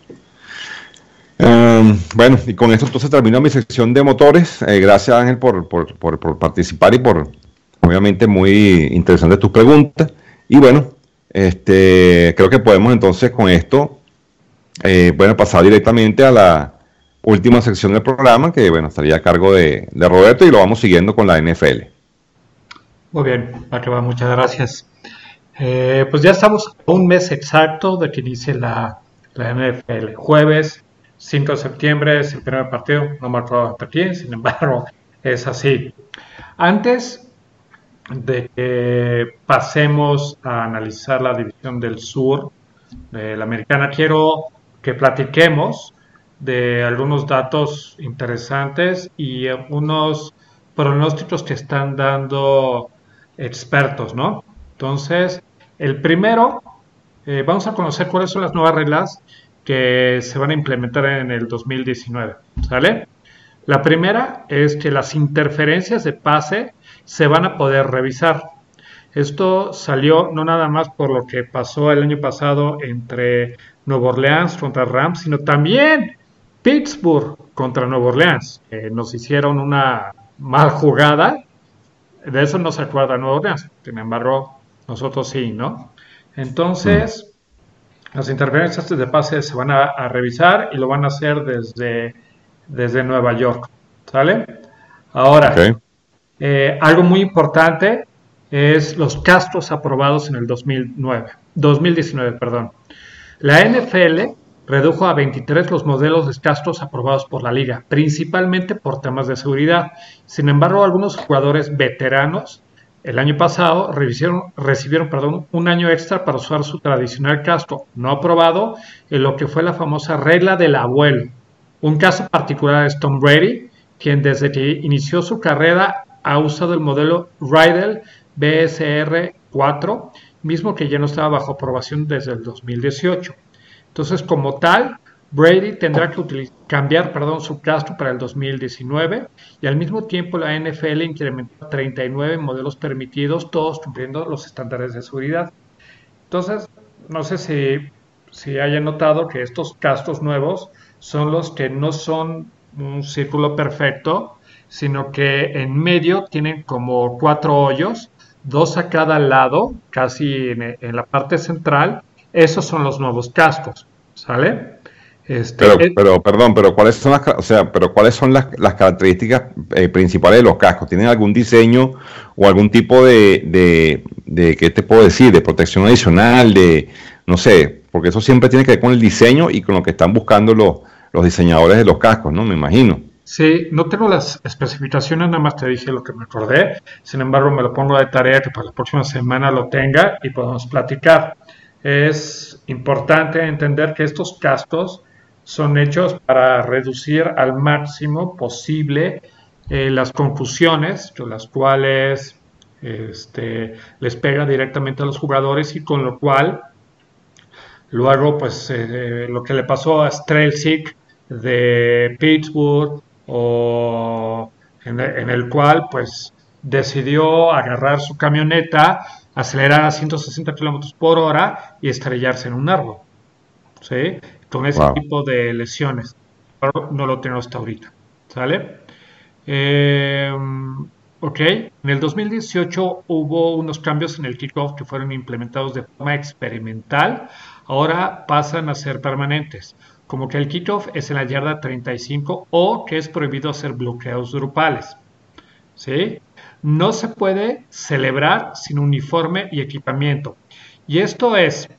D: Um, bueno, y con esto entonces termino mi sección de motores. Eh, gracias, Ángel, por, por, por, por participar y por, obviamente, muy interesante tus preguntas. Y bueno, este, creo que podemos entonces con esto Eh, bueno, pasar directamente a la última sección del programa, que bueno, estaría a cargo de, de Roberto, y lo vamos siguiendo con la N F L.
C: Muy bien, va, muchas gracias. Eh, pues ya estamos a un mes exacto de que inicie la, la N F L. Jueves cinco de septiembre es el primer partido, no me acuerdo de quién, sin embargo, es así. Antes de que pasemos a analizar la división del sur de la americana, quiero que platiquemos de algunos datos interesantes y algunos pronósticos que están dando expertos, ¿no? Entonces, el primero, eh, vamos a conocer cuáles son las nuevas reglas que se van a implementar en el dos mil diecinueve, ¿sale? La primera es que las interferencias de pase se van a poder revisar. Esto salió no nada más por lo que pasó el año pasado entre Nueva Orleans contra Rams, sino también Pittsburgh contra Nueva Orleans. Eh, nos hicieron una mal jugada, de eso no se acuerda Nueva Orleans, sin embargo, nosotros sí, ¿no? Entonces, mm. las interferencias de pase se van a, a revisar y lo van a hacer desde, desde Nueva York, ¿sale? Ahora, okay. eh, algo muy importante es los cascos aprobados en el dos mil nueve, dos mil diecinueve, perdón. La N F L redujo a veintitrés los modelos de cascos aprobados por la liga, principalmente por temas de seguridad. Sin embargo, algunos jugadores veteranos el año pasado recibieron, recibieron perdón, un año extra para usar su tradicional casco no aprobado en lo que fue la famosa regla del abuelo. Un caso particular es Tom Brady, quien desde que inició su carrera ha usado el modelo Rydell B S R cuatro, mismo que ya no estaba bajo aprobación desde el dos mil dieciocho. Entonces, como tal, Brady tendrá que utilizar, cambiar perdón, su casco para el dos mil diecinueve, y al mismo tiempo la N F L incrementó a treinta y nueve modelos permitidos, todos cumpliendo los estándares de seguridad. Entonces, no sé si, si hayan notado que estos cascos nuevos son los que no son un círculo perfecto, sino que en medio tienen como cuatro hoyos, dos a cada lado, casi en, en la parte central. Esos son los nuevos cascos, ¿sale? Este,
D: pero,
C: es,
D: pero, perdón, pero ¿cuáles son las, o sea, pero cuáles son las, las características eh, principales de los cascos? ¿Tienen algún diseño o algún tipo de, de, de, qué te puedo decir, de protección adicional, de, no sé, porque eso siempre tiene que ver con el diseño y con lo que están buscando los, los diseñadores de los cascos, ¿no? Me imagino.
C: Sí, no tengo las especificaciones, nada más te dije lo que me acordé. Sin embargo, me lo pongo de tarea que para la próxima semana lo tenga y podamos platicar. Es importante entender que estos cascos son hechos para reducir al máximo posible eh, las confusiones, con las cuales este, les pega directamente a los jugadores, y con lo cual luego pues eh, lo que le pasó a Strelzik de Pittsburgh, o en el, en el cual pues decidió agarrar su camioneta, acelerar a ciento sesenta kilómetros por hora y estrellarse en un árbol, ¿sí? Con ese wow. tipo de lesiones. Pero no lo tengo hasta ahorita, ¿sale? Eh, ok, en el dos mil dieciocho hubo unos cambios en el kickoff que fueron implementados de forma experimental, ahora pasan a ser permanentes, como que el kickoff es en la yarda treinta y cinco o que es prohibido hacer bloqueos grupales, ¿sí? No se puede celebrar sin uniforme y equipamiento. Y esto es,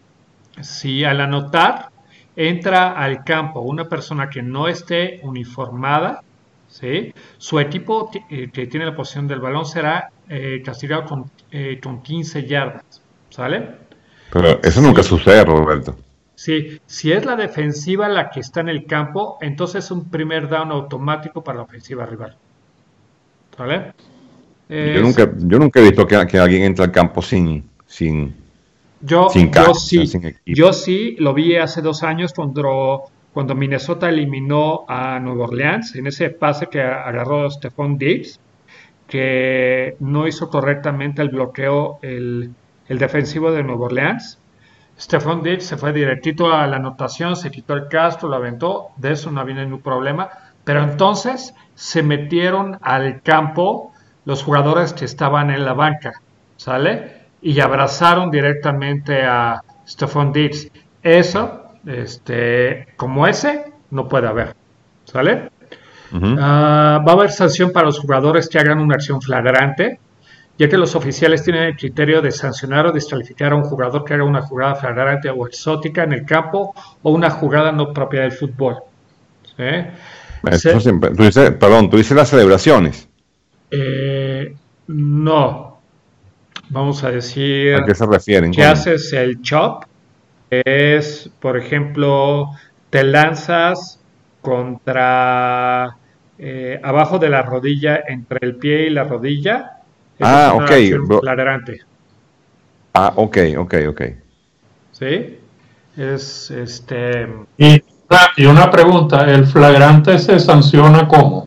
C: si al anotar entra al campo una persona que no esté uniformada, ¿sí? Su equipo eh, que tiene la posición del balón será eh, castigado con, eh, con quince yardas, ¿sale?
D: Pero eso sí. Nunca sucede, Roberto.
C: Sí, si es la defensiva la que está en el campo, entonces es un primer down automático para la ofensiva rival. ¿Vale? Es,
D: yo, nunca, yo nunca he visto que, que alguien entre al campo sin, sin,
C: yo,
D: sin
C: yo
D: cancha,
C: sí,
D: sin equipo.
C: Yo sí, lo vi hace dos años cuando, cuando Minnesota eliminó a Nueva Orleans, en ese pase que agarró Stephon Diggs, que no hizo correctamente el bloqueo el, el defensivo de Nueva Orleans. Stephon Diggs se fue directito a la anotación, se quitó el casco, lo aventó, de eso no había ningún problema, pero entonces se metieron al campo los jugadores que estaban en la banca, ¿sale? Y abrazaron directamente a Stephon Diggs. Eso, este, como ese, no puede haber, ¿sale? Uh-huh. Uh, va a haber sanción para los jugadores que hagan una acción flagrante, ya que los oficiales tienen el criterio de sancionar o descalificar a un jugador que haga una jugada flagrante o exótica en el campo o una jugada no propia del fútbol. ¿Sí?
D: Eso siempre, tú dices, perdón, tú dices las celebraciones.
C: Eh, no. Vamos a decir...
D: ¿A qué se refieren?
C: ¿Qué haces el chop? Es, por ejemplo, te lanzas contra... Eh, abajo de la rodilla, entre el pie y la rodilla.
D: Ah, ok.
C: Flagrante.
D: Ah, ok, ok, ok.
C: ¿Sí? Es este.
B: Y, y una pregunta: ¿el flagrante se sanciona cómo?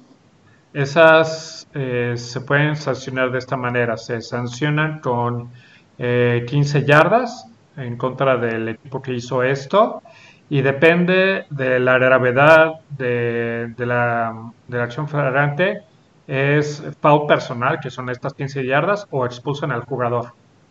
C: Esas eh, se pueden sancionar de esta manera. Se sancionan con eh, quince yardas en contra del equipo que hizo esto. Y depende de la gravedad de, de, la, de la acción flagrante. Es foul personal, que son estas quince yardas, o expulsan al jugador.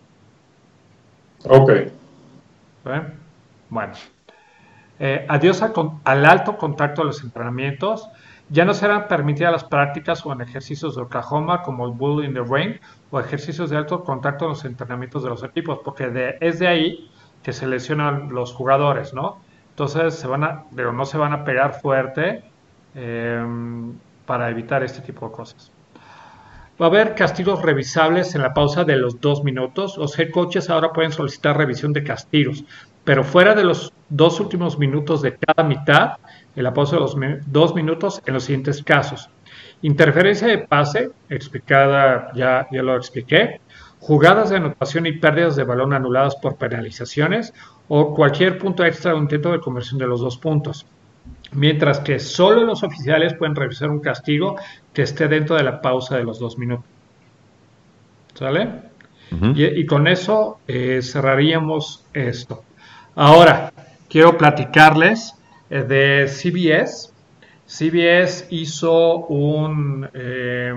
B: Ok.
C: ¿Sí? Bueno. Eh, adiós al, al alto contacto de los entrenamientos. Ya no serán permitidas las prácticas o en ejercicios de Oklahoma, como el Bull in the Ring, o ejercicios de alto contacto en los entrenamientos de los equipos, porque de, es de ahí que se lesionan los jugadores, ¿no? Entonces, se van a, pero no se van a pegar fuerte, eh, para evitar este tipo de cosas. Va a haber castigos revisables en la pausa de los dos minutos. Los head coaches ahora pueden solicitar revisión de castigos, pero fuera de los dos últimos minutos de cada mitad, en la pausa de los dos minutos, en los siguientes casos: interferencia de pase, explicada, ya, ya lo expliqué, jugadas de anotación y pérdidas de balón anuladas por penalizaciones, o cualquier punto extra o intento de conversión de los dos puntos. Mientras que solo los oficiales pueden revisar un castigo que esté dentro de la pausa de los dos minutos. ¿Sale? Uh-huh. Y, y con eso eh, cerraríamos esto. Ahora, quiero platicarles eh, de C B S. C B S hizo un, eh,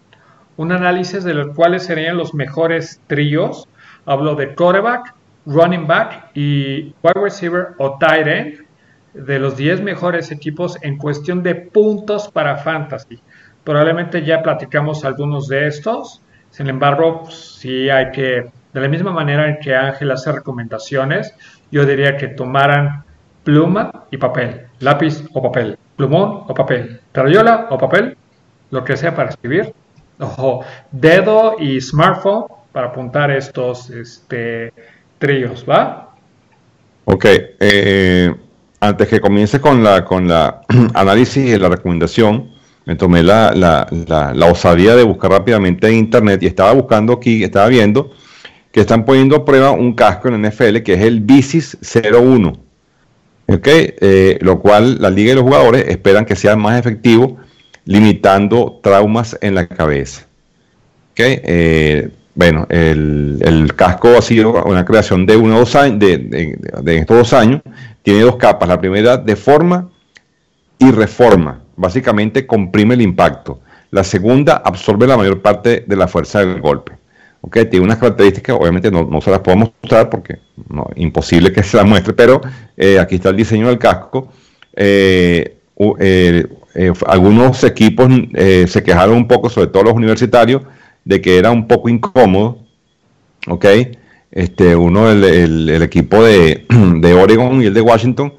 C: un análisis de los cuales serían los mejores tríos. Hablo de quarterback, running back y wide receiver o tight end, de los diez mejores equipos en cuestión de puntos para fantasy. Probablemente ya platicamos algunos de estos. Sin embargo, pues, sí hay que, de la misma manera en que Ángel hace recomendaciones, yo diría que tomaran pluma y papel, lápiz o papel, plumón o papel, crayola o papel, lo que sea para escribir, ojo, dedo y smartphone para apuntar estos este, tríos, ¿va?
D: Ok, eh... antes que comience con la con la análisis y la recomendación, me tomé la, la, la, la osadía de buscar rápidamente en internet y estaba buscando aquí, estaba viendo que están poniendo a prueba un casco en N F L que es el BISIS cero uno, ¿okay? eh, lo cual la liga y los jugadores esperan que sea más efectivo, limitando traumas en la cabeza. ¿Okay? Eh, bueno, el, el casco ha sido una creación de uno o dos años, de, de, de, de estos dos años. Tiene dos capas. La primera, deforma y reforma. Básicamente comprime el impacto. La segunda, absorbe la mayor parte de la fuerza del golpe. ¿Okay? Tiene unas características, obviamente no, no se las puedo mostrar porque no, imposible que se las muestre, pero eh, aquí está el diseño del casco. Eh, eh, eh, algunos equipos eh, se quejaron un poco, sobre todo los universitarios, de que era un poco incómodo. ¿Ok? Este, uno, el, el, el equipo de, de Oregon y el de Washington,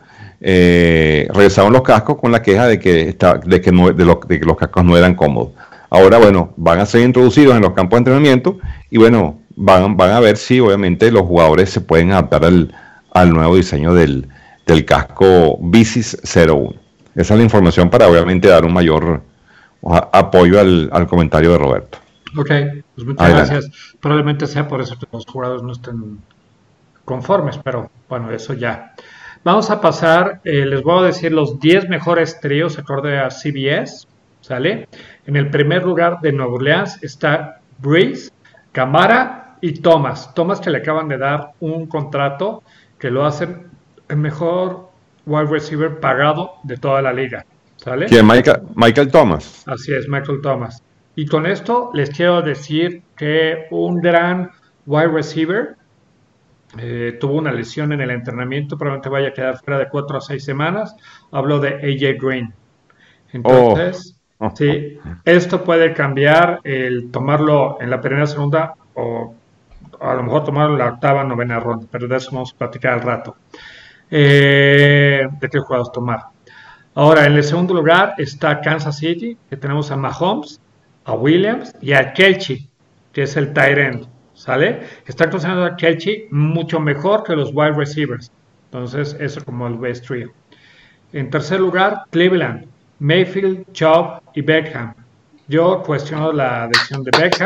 D: eh, regresaron los cascos con la queja de que, está, de, que no, de, lo, de que los cascos no eran cómodos. Ahora, bueno, van a ser introducidos en los campos de entrenamiento y, bueno, van, van a ver si obviamente los jugadores se pueden adaptar al, al nuevo diseño del, del casco Visis cero uno. Esa es la información para obviamente dar un mayor a, apoyo al, al comentario de Roberto.
C: Ok, pues muchas Adelante. gracias. Probablemente sea por eso que los jugadores no estén conformes, pero bueno, eso ya. Vamos a pasar, eh, les voy a decir los diez mejores tríos acorde a C B S, ¿sale? En el primer lugar de Nueva Orleans está Breeze, Camara y Thomas. Thomas que le acaban de dar un contrato que lo hacen el mejor wide receiver pagado de toda la liga, ¿sale?
D: ¿Quién? Michael, Michael Thomas.
C: Así es, Michael Thomas. Y con esto les quiero decir que un gran wide receiver eh, tuvo una lesión en el entrenamiento, probablemente vaya a quedar fuera de cuatro a seis semanas. Hablo de A J Green. Entonces, oh. Oh. sí, esto puede cambiar el tomarlo en la primera, segunda o a lo mejor tomarlo en la octava, novena ronda, pero de eso vamos a platicar al rato. Eh, de qué jugadores tomar. Ahora, en el segundo lugar está Kansas City, que tenemos a Mahomes, a Williams y a Kelce, que es el tight end, ¿sale? Están considerando a Kelce mucho mejor que los wide receivers. Entonces, eso como el best trio. En tercer lugar, Cleveland, Mayfield, Chubb y Beckham. Yo cuestiono la decisión de Beckham.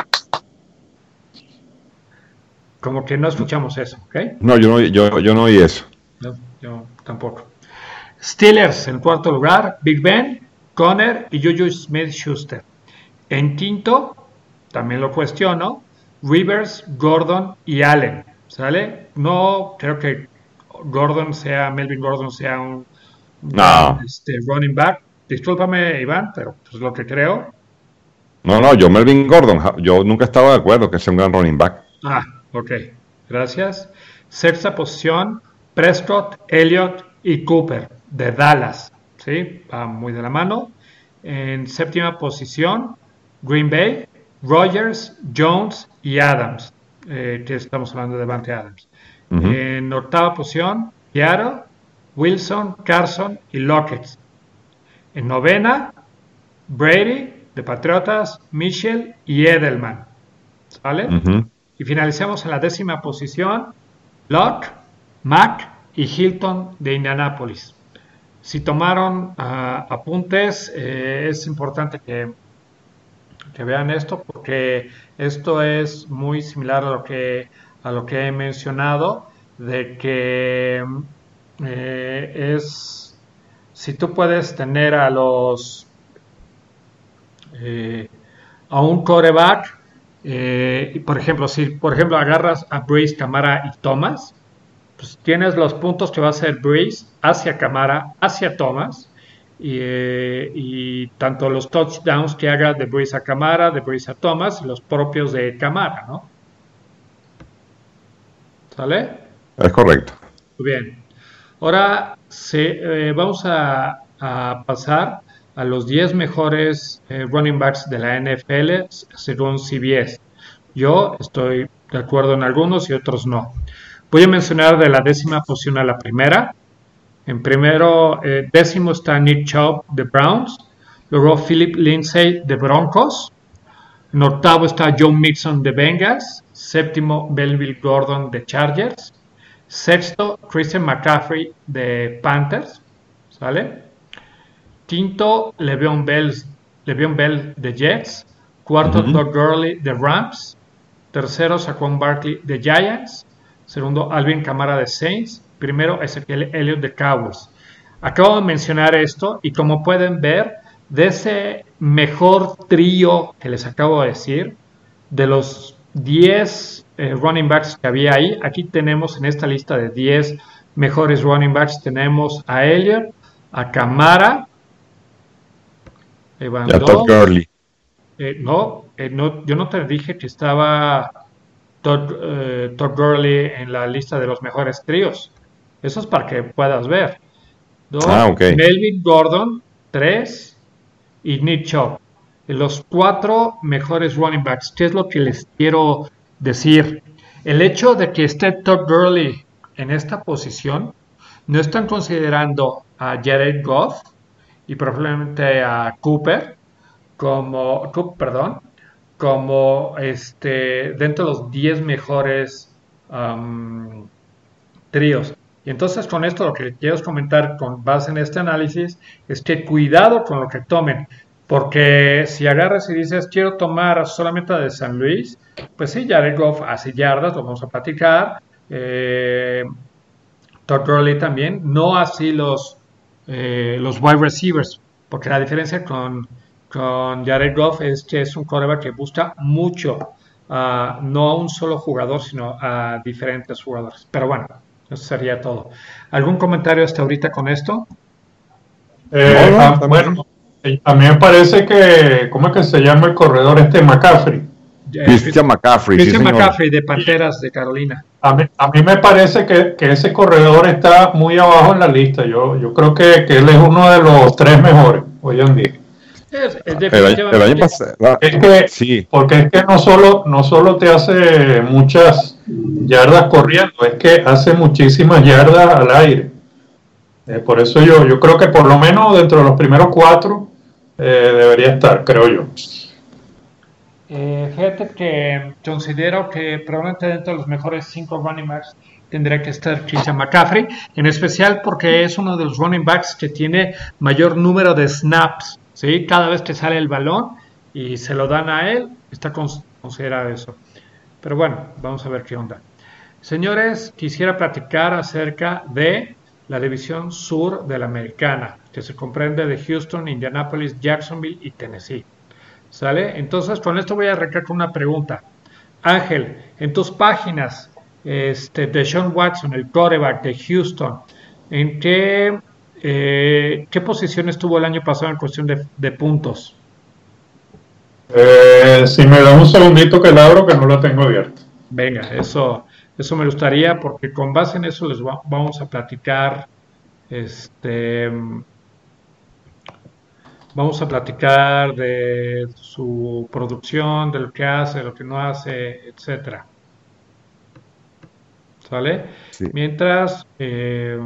C: Como que no escuchamos eso, ¿ok?
D: No, yo no, yo, yo no oí eso.
C: No, yo tampoco. Steelers en cuarto lugar, Big Ben, Conner y Juju Smith-Schuster. En quinto, también lo cuestiono, Rivers, Gordon y Allen, ¿sale? No creo que Gordon sea, Melvin Gordon sea un,
D: no.
C: un este, running back. Discúlpame, Iván, pero es lo que creo.
D: No, no, yo Melvin Gordon, yo nunca estaba de acuerdo que sea un gran running back.
C: Ah, ok, gracias. Sexta posición, Prescott, Elliott y Cooper, de Dallas, ¿sí? Va muy de la mano. En séptima posición, Green Bay, Rodgers, Jones y Adams, eh, que estamos hablando de Davante Adams. Uh-huh. En octava posición, Seattle, Wilson, Carson y Lockett. En novena, Brady, de Patriotas, Mitchell y Edelman, ¿vale? Uh-huh. Y finalizamos en la décima posición, Locke, Mack y Hilton de Indianapolis. Si tomaron uh, apuntes, eh, es importante que, que vean esto, porque esto es muy similar a lo que, a lo que he mencionado, de que eh, es, si tú puedes tener a los, eh, a un quarterback, eh, y por ejemplo, si por ejemplo agarras a Breeze, Camara y Thomas, pues tienes los puntos que va a hacer Breeze hacia Camara, hacia Thomas, y, eh, y tanto los touchdowns que haga de Breeze a Camara, de Breeze a Thomas, los propios de Camara, ¿no? ¿Sale?
D: Es correcto.
C: Muy bien. Ahora sí, eh, vamos a, a pasar a los diez mejores eh, running backs de la N F L según C B S. Yo estoy de acuerdo en algunos y otros no. Voy a mencionar de la décima posición a la primera. En primero, eh, décimo está Nick Chubb de Browns. Luego Philip Lindsay de Broncos. En octavo está Joe Mixon de Bengals. Séptimo, Melvin Gordon de Chargers. Sexto, Christian McCaffrey de Panthers. ¿Sale? Quinto, Le'Veon Bell, Le'Veon Bell de Jets. Cuarto, uh-huh. Todd Gurley de Rams. Tercero, Saquon Barkley de Giants. Segundo, Alvin Kamara de Saints. Primero, Ezekiel Elliott de Cowboys. Acabo de mencionar esto y como pueden ver, de ese mejor trío que les acabo de decir, de los diez eh, running backs que había ahí, aquí tenemos en esta lista de diez mejores running backs, tenemos a Elliott, a Kamara,
D: y a Todd Gurley.
C: Eh, no, eh, no, yo no te dije que estaba Todd, eh, Todd Gurley en la lista de los mejores tríos. Eso es para que puedas ver. Dos, ah, okay. Melvin Gordon, tres, y Nick Chubb. Los cuatro mejores running backs. ¿Qué es lo que les quiero decir? El hecho de que esté Todd Gurley en esta posición, no están considerando a Jared Goff y probablemente a Cooper como, perdón, como este, dentro de los diez mejores um, tríos. Y entonces con esto lo que quiero comentar con base en este análisis es que cuidado con lo que tomen, porque si agarras y dices quiero tomar solamente de San Luis, pues sí, Jared Goff hace yardas, lo vamos a platicar, eh, Todd Gurley también, no así los, eh, los wide receivers, porque la diferencia con, con Jared Goff es que es un quarterback que busca mucho, uh, no a un solo jugador, sino a diferentes jugadores. Pero bueno, eso sería todo. ¿Algún comentario hasta ahorita con esto?
B: Eh, no, no, bueno, a mí me parece que, ¿cómo es que se llama el corredor este? McCaffrey.
D: Christian McCaffrey.
C: Christian
D: sí,
C: McCaffrey de Panteras de Carolina.
B: A mí, a mí me parece que, que ese corredor está muy abajo en la lista. Yo, yo creo que, que él es uno de los tres mejores hoy en día.
C: Es, es
D: definitivamente... el, el año pasado,
B: es que,
D: sí.
B: Porque es que no solo, no solo te hace muchas yardas corriendo, es que hace muchísimas yardas al aire. Eh, por eso yo, yo creo que por lo menos dentro de los primeros cuatro eh, debería estar, creo yo.
C: Eh, fíjate que considero que probablemente dentro de los mejores cinco running backs tendría que estar Christian McCaffrey, en especial porque es uno de los running backs que tiene mayor número de snaps, ¿sí? Cada vez que sale el balón y se lo dan a él, está considerado eso. Pero bueno, vamos a ver qué onda. Señores, quisiera platicar acerca de la división sur de la Americana, que se comprende de Houston, Indianapolis, Jacksonville y Tennessee. ¿Sale? Entonces, con esto voy a arrancar con una pregunta. Ángel, en tus páginas, este, de Deshaun Watson, el quarterback de Houston, ¿en qué, eh, qué posición estuvo el año pasado en cuestión de, de puntos?
B: Eh, si me da un segundito que la abro, que no la tengo abierta.
C: Venga, eso, eso me gustaría, porque con base en eso les va, vamos a platicar, este... Vamos a platicar de su producción, de lo que hace, lo que no hace, etcétera. ¿Sale? Sí. Mientras... Eh,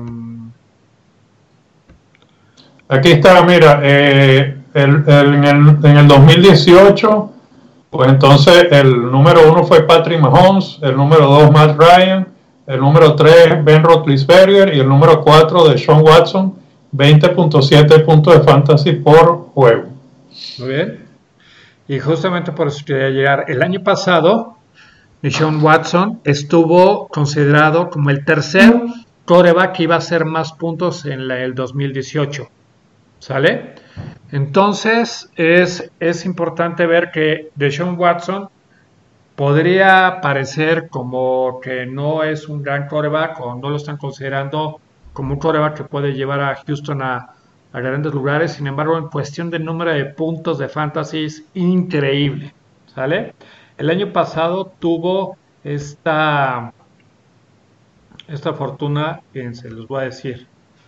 B: Aquí está, mira, eh, el, el, en, el, en el dos mil dieciocho, pues entonces el número uno fue Patrick Mahomes, el número dos Matt Ryan, el número tres Ben Roethlisberger y el número cuatro Deshaun Watson. veinte punto siete puntos de fantasy por juego.
C: Muy bien. Y justamente por eso quería llegar. El año pasado, Deshaun Watson estuvo considerado como el tercer quarterback que iba a hacer más puntos en la, el dos mil dieciocho. ¿Sale? Entonces, es, es importante ver que Deshaun Watson podría parecer como que no es un gran quarterback o no lo están considerando como un quarterback que puede llevar a Houston a, a grandes lugares. Sin embargo, en cuestión de número de puntos de fantasy es increíble, ¿sale? El año pasado tuvo esta esta fortuna, fíjense, les voy a decir.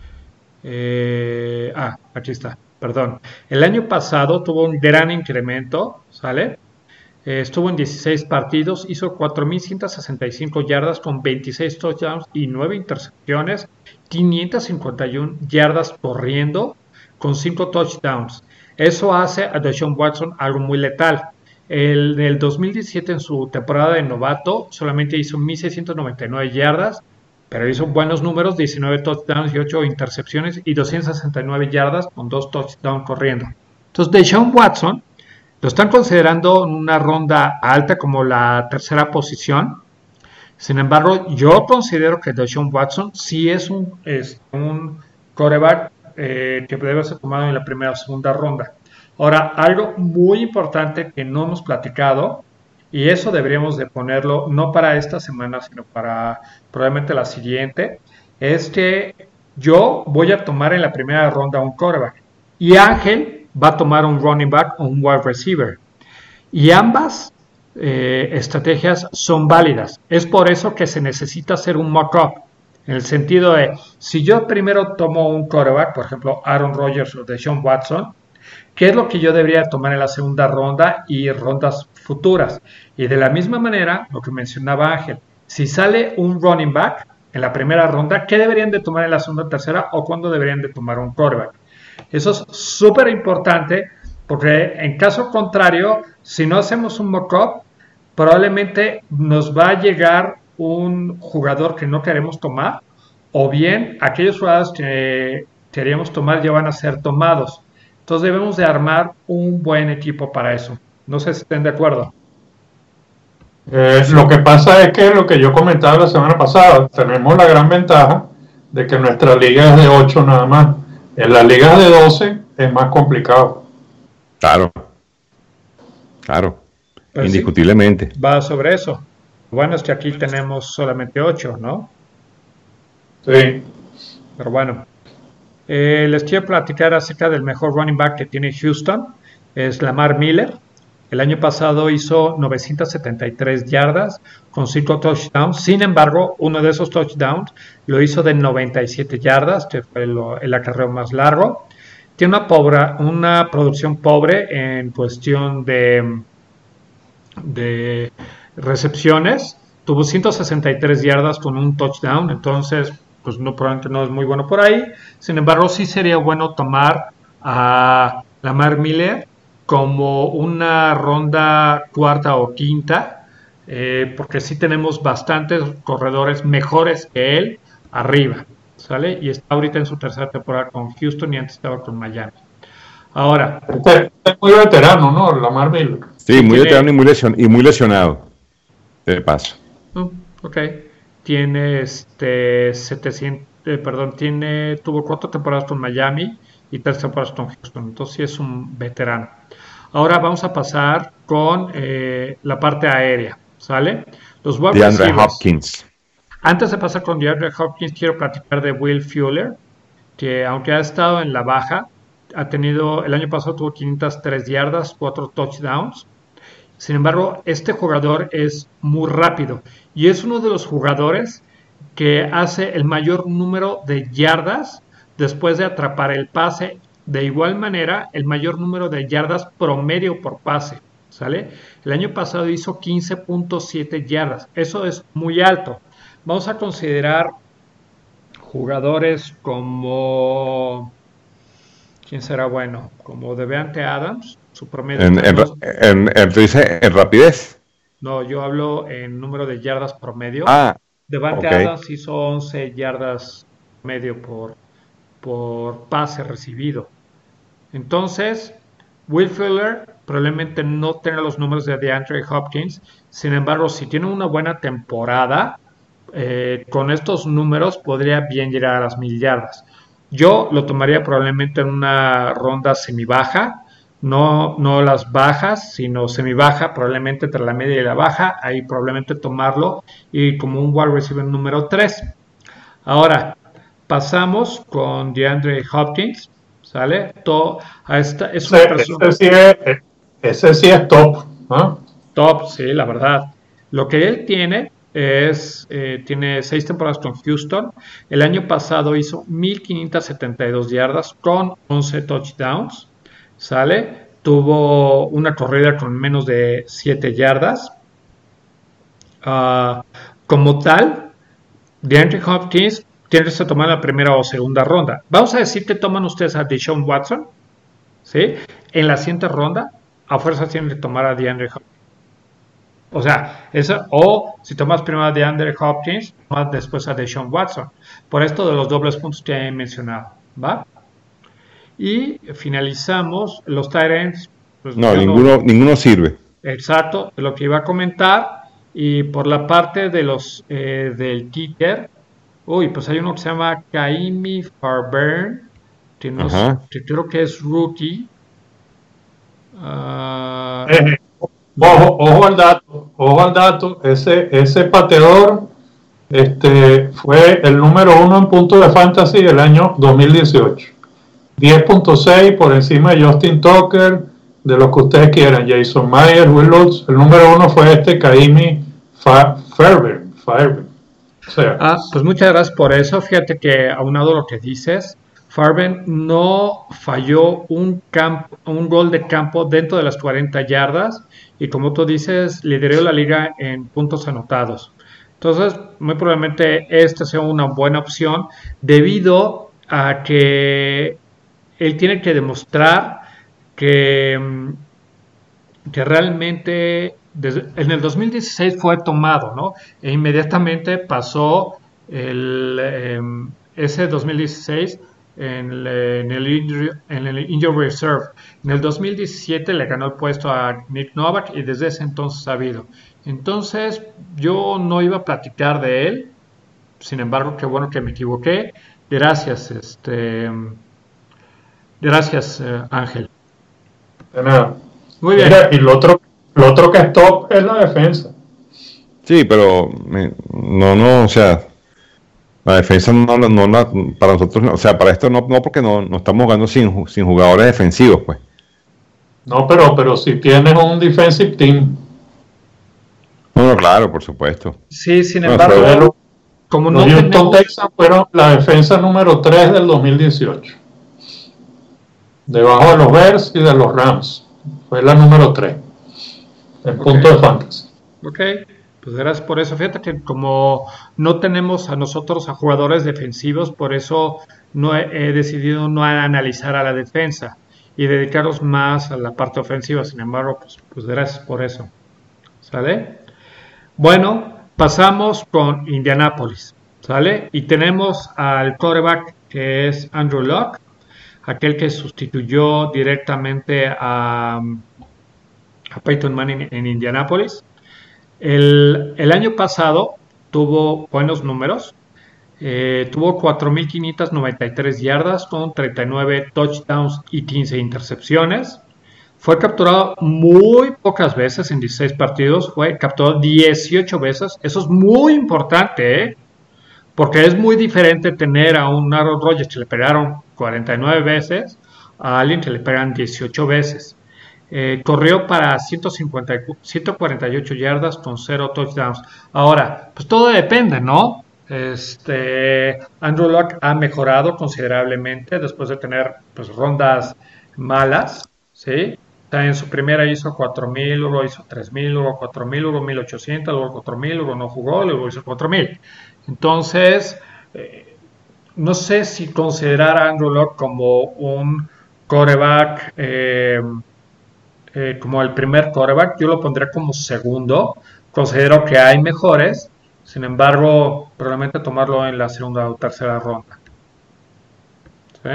C: Eh, ah, aquí está, perdón. El año pasado tuvo un gran incremento, ¿sale? Eh, estuvo en dieciséis partidos, hizo cuatro mil ciento sesenta y cinco yardas con veintiséis touchdowns y nueve intercepciones, quinientas cincuenta y una yardas corriendo con cinco touchdowns. Eso hace a Deshaun Watson algo muy letal. El, el dos mil diecisiete, en su temporada de novato, solamente hizo mil seiscientas noventa y nueve yardas, pero hizo buenos números, diecinueve touchdowns y ocho intercepciones y doscientas sesenta y nueve yardas con dos touchdowns corriendo. Entonces, Deshaun Watson lo están considerando en una ronda alta como la tercera posición. Sin embargo, yo considero que Deshaun Watson sí es un, es un quarterback eh, que debe ser tomado en la primera o segunda ronda. Ahora, algo muy importante que no hemos platicado, y eso deberíamos de ponerlo no para esta semana, sino para probablemente la siguiente, es que yo voy a tomar en la primera ronda un quarterback y Ángel va a tomar un running back o un wide receiver. Y ambas eh, estrategias son válidas. Es por eso que se necesita hacer un mock-up. En el sentido de, si yo primero tomo un quarterback, por ejemplo, Aaron Rodgers o Deshaun Watson, ¿qué es lo que yo debería tomar en la segunda ronda y rondas futuras? Y de la misma manera, lo que mencionaba Ángel, si sale un running back en la primera ronda, ¿qué deberían de tomar en la segunda o tercera? ¿O cuándo deberían de tomar un quarterback? Eso es súper importante Porque en caso contrario, si no hacemos un mock-up, probablemente nos va a llegar un jugador que no queremos tomar, o bien aquellos jugadores que queríamos tomar ya van a ser tomados. Entonces debemos de armar un buen equipo para eso. No sé si estén de acuerdo.
B: Eh, lo que pasa es que lo que yo comentaba la semana pasada, tenemos la gran ventaja de que nuestra liga es de ocho nada más. En las ligas de doce es más complicado.
D: Claro, claro,
C: Pero
D: indiscutiblemente.
C: Sí, va sobre eso. Lo bueno es que aquí tenemos solamente ocho, ¿no?
B: Sí.
C: Pero bueno, eh, les quiero platicar acerca del mejor running back que tiene Houston. Es Lamar Miller. El año pasado hizo novecientas setenta y tres yardas con cinco touchdowns. Sin embargo, uno de esos touchdowns lo hizo de noventa y siete yardas, que fue lo, el acarreo más largo. Tiene una, pobre, una producción pobre en cuestión de, de recepciones. Tuvo ciento sesenta y tres yardas con un touchdown, entonces pues no, probablemente no es muy bueno por ahí. Sin embargo, sí sería bueno tomar a Lamar Miller como una ronda cuarta o quinta, eh, porque sí tenemos bastantes corredores mejores que él arriba, ¿sale? Y está ahorita en su tercera temporada con Houston y antes estaba con Miami. Ahora...
B: Este, este es muy veterano, ¿no? Lamar Miller.
D: Sí, muy veterano y muy, lesion, y muy lesionado, de paso.
C: Uh, ok. Tiene este setecientos, eh, perdón, tiene, tuvo cuatro temporadas con Miami y tres temporadas con Houston, entonces sí es un veterano. Ahora vamos a pasar con eh, la parte aérea, ¿sale? Los wide
D: DeAndre
C: receivers.
D: Hopkins.
C: Antes de pasar con DeAndre Hopkins, quiero platicar de Will Fuller, que aunque ha estado en la baja, ha tenido, el año pasado tuvo quinientas tres yardas, cuatro touchdowns. Sin embargo, este jugador es muy rápido y es uno de los jugadores que hace el mayor número de yardas después de atrapar el pase. De igual manera, el mayor número de yardas promedio por pase, ¿sale? El año pasado hizo quince punto siete yardas. Eso es muy alto. Vamos a considerar jugadores como... ¿Quién será bueno? Como Davante Adams. Su promedio...
D: En, en, en, en, ¿tú dices en rapidez?
C: No, yo hablo en número de yardas promedio.
D: Ah,
C: Davante
D: okay.
C: Adams hizo once yardas promedio por, por pase recibido. Entonces, Will Fuller probablemente no tenga los números de DeAndre Hopkins. Sin embargo, si tiene una buena temporada, eh, con estos números podría bien llegar a las mil yardas. Yo lo tomaría probablemente en una ronda semibaja. No, no las bajas, sino semi-baja, probablemente entre la media y la baja, ahí probablemente tomarlo y como un wide receiver número tres. Ahora, pasamos con DeAndre Hopkins, ¿sale? Todo, a esta, es una
B: ese,
C: persona,
B: ese, sí es, ese sí es top, ¿no?
C: Top, sí, la verdad. Lo que él tiene es, eh, tiene seis temporadas con Houston. El año pasado hizo mil quinientas setenta y dos yardas con once touchdowns. ¿Sale? Tuvo una corrida con menos de siete yardas. Uh, como tal, DeAndre Hopkins tiene que tomar la primera o segunda ronda. Vamos a decir que toman ustedes a Deshaun Watson, ¿sí? En la siguiente ronda, a fuerza tienen que tomar a DeAndre Hopkins. O sea, eso, o si tomas primero a DeAndre Hopkins, tomas después a Deshaun Watson. Por esto de los dobles puntos que he mencionado, ¿va? Y finalizamos los tight ends. Pues
D: no, ninguno, no, ninguno sirve.
C: Exacto, lo que iba a comentar. Y por la parte de los eh, del kicker, uy, pues hay uno que se llama Kaimi Fairbairn, que, no sé, que creo que es rookie. Uh,
B: eh, ojo, ojo al dato, ojo al dato, ese, ese pateador este, fue el número uno en puntos de fantasy el año dos mil dieciocho. diez punto seis por encima de Justin Tucker, de los que ustedes quieran, Jason Myers, Will Lutz. El número uno fue este Kaimi Fairbairn. O sea,
C: ah, pues muchas gracias por eso. Fíjate que aunado a lo que dices, Fairbairn no falló un, campo, un gol de campo dentro de las cuarenta yardas y como tú dices, lideró la liga en puntos anotados. Entonces, muy probablemente esta sea una buena opción debido a que él tiene que demostrar que, que realmente desde, en el dos mil dieciséis fue tomado, ¿no? E inmediatamente pasó el, eh, ese dos mil dieciséis en el, en, el injury, en el Injury Reserve. En el dos mil diecisiete le ganó el puesto a Nick Novak y desde ese entonces ha habido. Entonces yo no iba a platicar de él, sin embargo, qué bueno que me equivoqué. Gracias, este, gracias eh, Ángel.
B: De nada.
C: Muy bien.
B: Mira, y lo otro, lo otro que es top es la defensa.
D: Sí, pero no, no, o sea, la defensa no, no, no para nosotros, no, o sea, para esto no, no porque no, no estamos jugando sin, sin jugadores defensivos, pues.
B: No, pero, pero si tienes un defensive team.
D: No, no, claro, por supuesto.
C: Sí, sin
D: Bueno,
C: embargo,
B: Pero
C: como
B: los
C: no
B: Houston
C: tenemos...
B: Texans fueron la defensa número tres del dos mil dieciocho. Debajo de los Bears y de los Rams. Fue la número tres. En
C: Ok.
B: punto de fantasy.
C: Ok, pues gracias por eso. Fíjate que como no tenemos a nosotros a jugadores defensivos, por eso no he, he decidido no analizar a la defensa y dedicarnos más a la parte ofensiva. Sin embargo, pues, pues gracias por eso. ¿Sale? Bueno, pasamos con Indianapolis. ¿Sale? Y tenemos al quarterback que es Andrew Luck, aquel que sustituyó directamente a, a Peyton Manning en Indianapolis. El, el año pasado tuvo buenos números, eh, tuvo cuatro mil quinientas noventa y tres yardas con treinta y nueve touchdowns y quince intercepciones. Fue capturado muy pocas veces en dieciséis partidos, fue capturado dieciocho veces. Eso es muy importante, ¿eh? Porque es muy diferente tener a un Aaron Rodgers que le pegaron cuarenta y nueve veces a alguien que le pegan dieciocho veces. Eh, corrió para ciento cincuenta, ciento cuarenta y ocho yardas con cero touchdowns. Ahora, pues todo depende, ¿no? Este, Andrew Luck ha mejorado considerablemente después de tener pues rondas malas, ¿sí? En su primera hizo cuatro mil, luego hizo tres mil, luego cuatro mil, luego mil ochocientos, luego cuatro mil, luego no jugó, luego hizo cuatro mil. Entonces, eh, no sé si considerar a Andrew Luck como un quarterback, eh, eh, como el primer quarterback, yo lo pondré como segundo. Considero que hay mejores, sin embargo, probablemente tomarlo en la segunda o tercera ronda. ¿Sí?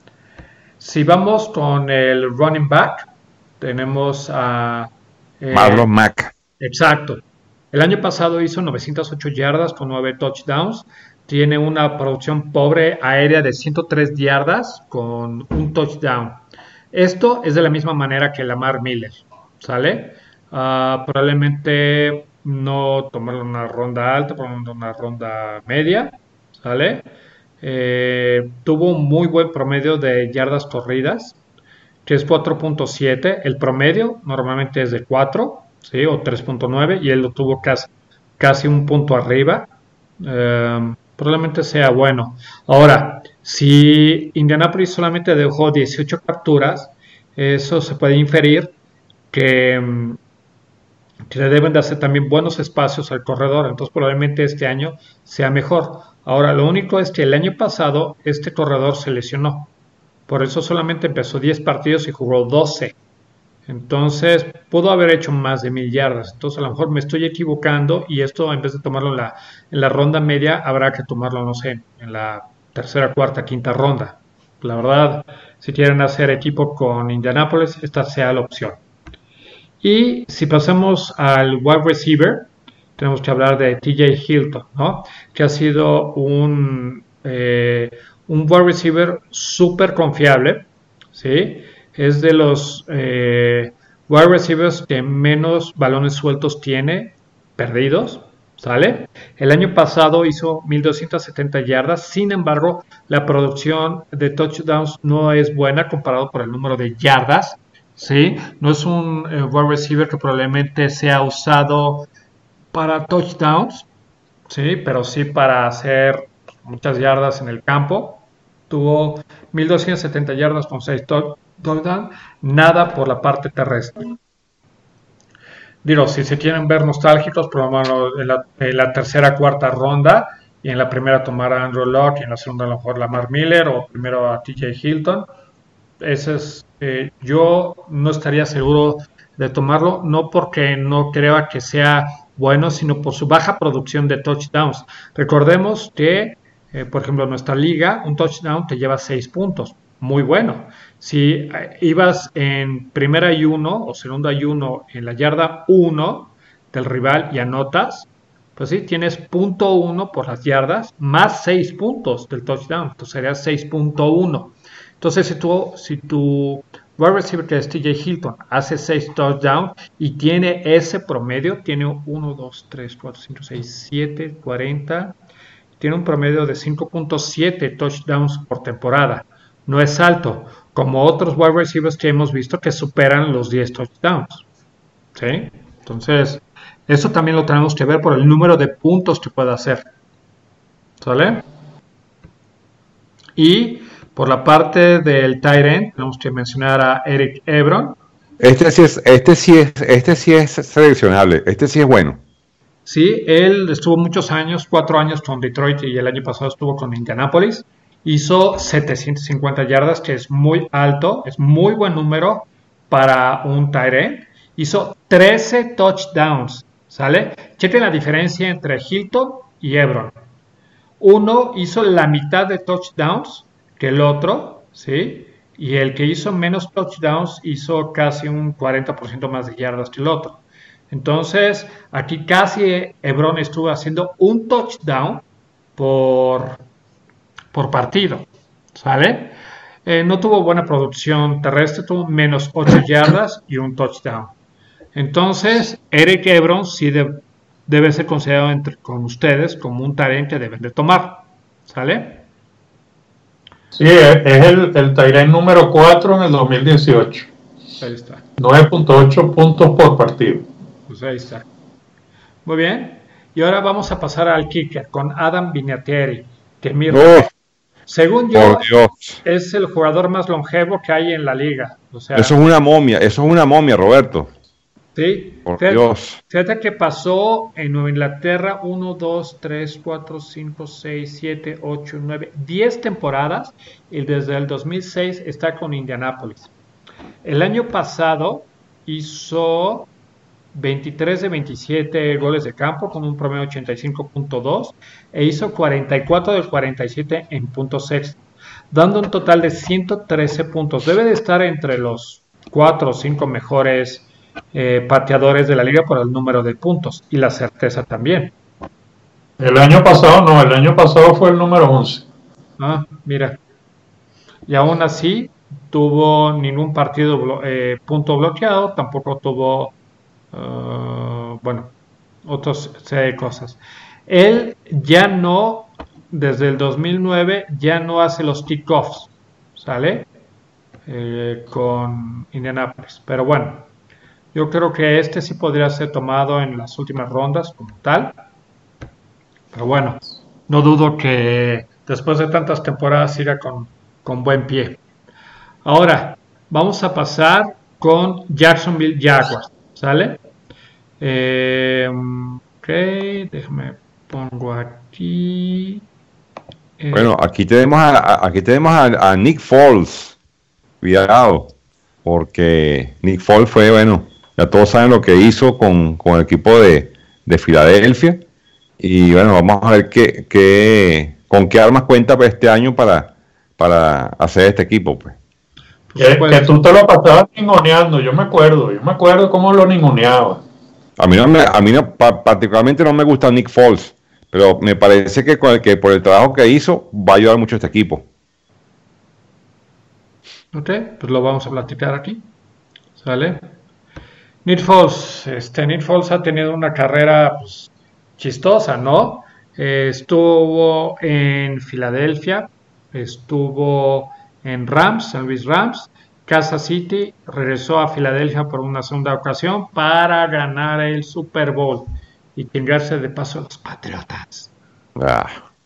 C: Si vamos con el running back, tenemos a... Eh,
D: Marlon Mack.
C: Exacto. El año pasado hizo novecientas ocho yardas con nueve touchdowns. Tiene una producción pobre aérea de ciento tres yardas con un touchdown. Esto es de la misma manera que Lamar Miller, ¿sale? Uh, probablemente no tomarlo en una ronda alta, probablemente una ronda media, ¿sale? Eh, tuvo un muy buen promedio de yardas corridas, que es cuatro punto siete. El promedio normalmente es de cuatro, ¿sí? O tres punto nueve, y él lo tuvo casi, casi un punto arriba. Eh, probablemente sea bueno. Ahora, si Indianapolis solamente dejó dieciocho capturas, eso se puede inferir que, que le deben de hacer también buenos espacios al corredor. Entonces probablemente este año sea mejor. Ahora, lo único es que el año pasado este corredor se lesionó. Por eso solamente empezó diez partidos y jugó doce. Entonces, pudo haber hecho más de mil yardas. Entonces, a lo mejor me estoy equivocando y esto, en vez de tomarlo en la, en la ronda media, habrá que tomarlo, no sé, en la tercera, cuarta, quinta ronda. La verdad, si quieren hacer equipo con Indianapolis, esta sea la opción. Y si pasamos al wide receiver, tenemos que hablar de T J Hilton, ¿no? Que ha sido un, eh, un wide receiver súper confiable, ¿sí? Es de los eh, wide receivers que menos balones sueltos tiene perdidos, ¿sale? El año pasado hizo mil doscientas setenta yardas, sin embargo, la producción de touchdowns no es buena comparado por el número de yardas, ¿sí? No es un eh, wide receiver que probablemente sea usado para touchdowns, ¿sí? Pero sí para hacer muchas yardas en el campo. Tuvo mil doscientas setenta yardas con seis touchdowns, nada por la parte terrestre. Digo, si se quieren ver nostálgicos, probablemente en la, en la tercera, cuarta ronda, y en la primera tomar a Andrew Luck, y en la segunda a lo mejor Lamar Miller, o primero a T J Hilton. ese es, eh, yo no estaría seguro de tomarlo, no porque no crea que sea bueno, sino por su baja producción de touchdowns. Recordemos que, eh, por ejemplo, en nuestra liga, un touchdown te lleva seis puntos. Muy bueno. Si eh, ibas en primera y uno o segunda y uno en la yarda uno del rival y anotas, pues sí, tienes punto uno por las yardas más seis puntos del touchdown. Entonces sería seis punto uno. Entonces, si tú, si tu wide receiver, que es T J Hilton, hace seis touchdowns y tiene ese promedio, tiene uno, dos, tres, cuatro, cinco, seis, siete, cuarenta, tiene un promedio de cinco punto siete touchdowns por temporada. No es alto, como otros wide receivers que hemos visto que superan los diez touchdowns. ¿Sí? Entonces, eso también lo tenemos que ver por el número de puntos que puede hacer. ¿Sale? Y por la parte del tight end, tenemos que mencionar a Eric Ebron.
D: Este sí es, este sí es, este sí es seleccionable, este sí es bueno.
C: Sí, él estuvo muchos años, cuatro años con Detroit y el año pasado estuvo con Indianapolis. Hizo setecientas cincuenta yardas, que es muy alto, es muy buen número para un tight end. Hizo trece touchdowns, ¿sale? Chequen la diferencia entre Hilton y Ebron. Uno hizo la mitad de touchdowns que el otro, ¿sí? Y el que hizo menos touchdowns hizo casi un cuarenta por ciento más de yardas que el otro. Entonces, aquí casi Ebron estuvo haciendo un touchdown por, por partido, ¿sale? Eh, no tuvo buena producción terrestre, tuvo menos ocho yardas y un touchdown. Entonces, Eric Ebron sí de, debe ser considerado entre, con ustedes como un tight end que deben de tomar, ¿sale?
B: Sí, es el, el tight end número cuatro en el dos mil dieciocho.
C: Ahí está.
B: nueve punto ocho puntos por partido.
C: Pues ahí está. Muy bien. Y ahora vamos a pasar al kicker con Adam Vinatieri, que mira,
D: Oh,
C: según yo,
D: por Dios.
C: es el jugador más longevo que hay en la liga. O sea,
D: Eso es una momia, eso es una momia, Roberto.
C: sí.
D: Por
C: Fíjate,
D: Dios.
C: fíjate que pasó en Nueva Inglaterra uno, dos, tres, cuatro, cinco, seis, siete, ocho, nueve, diez temporadas y desde el dos mil seis está con Indianapolis. El año pasado hizo veintitrés de veintisiete goles de campo con un promedio ochenta y cinco punto dos e hizo cuarenta y cuatro de cuarenta y siete en puntos extra, dando un total de ciento trece puntos. Debe de estar entre los cuatro o cinco mejores eh, pateadores de la liga por el número de puntos y la certeza también.
B: El año pasado no, el año pasado fue el número once.
C: Ah, mira. Y aún así tuvo ningún partido blo- eh, punto bloqueado, tampoco tuvo Uh, bueno, otras serie de cosas. Él ya no, desde el dos mil nueve, ya no hace los kickoffs, ¿sale? Eh, con Indianapolis. Pero bueno, yo creo que este sí podría ser tomado en las últimas rondas como tal. Pero bueno, no dudo que después de tantas temporadas siga con, con buen pie. Ahora, vamos a pasar con Jacksonville Jaguars, ¿sale? Eh, ok, déjame pongo aquí. Eh,
D: Bueno, aquí tenemos a, a- aquí tenemos a, a Nick Foles. Cuidado, porque Nick Foles fue, bueno, ya todos saben lo que hizo con, con el equipo de, de Filadelfia. Y bueno, vamos a ver qué, qué, con qué armas cuenta para este año para, para hacer este equipo, pues.
C: por
B: Que,
C: supuesto.
B: que tú te lo pasabas ninguneando, yo me acuerdo, yo me acuerdo cómo lo ninguneaba.
D: A mí, no me, a mí no, pa- particularmente no me gusta Nick Foles, pero me parece que, con el- que por el trabajo que hizo va a ayudar mucho a este equipo.
C: Ok, pues lo vamos a platicar aquí, ¿sale? Nick Foles, este, Nick Foles ha tenido una carrera pues, chistosa, ¿no? Eh, estuvo en Filadelfia, estuvo en Rams, San Luis Rams, Kansas City, regresó a Filadelfia por una segunda ocasión para ganar el Super Bowl y chingarse de paso a los Patriotas.
D: Ah.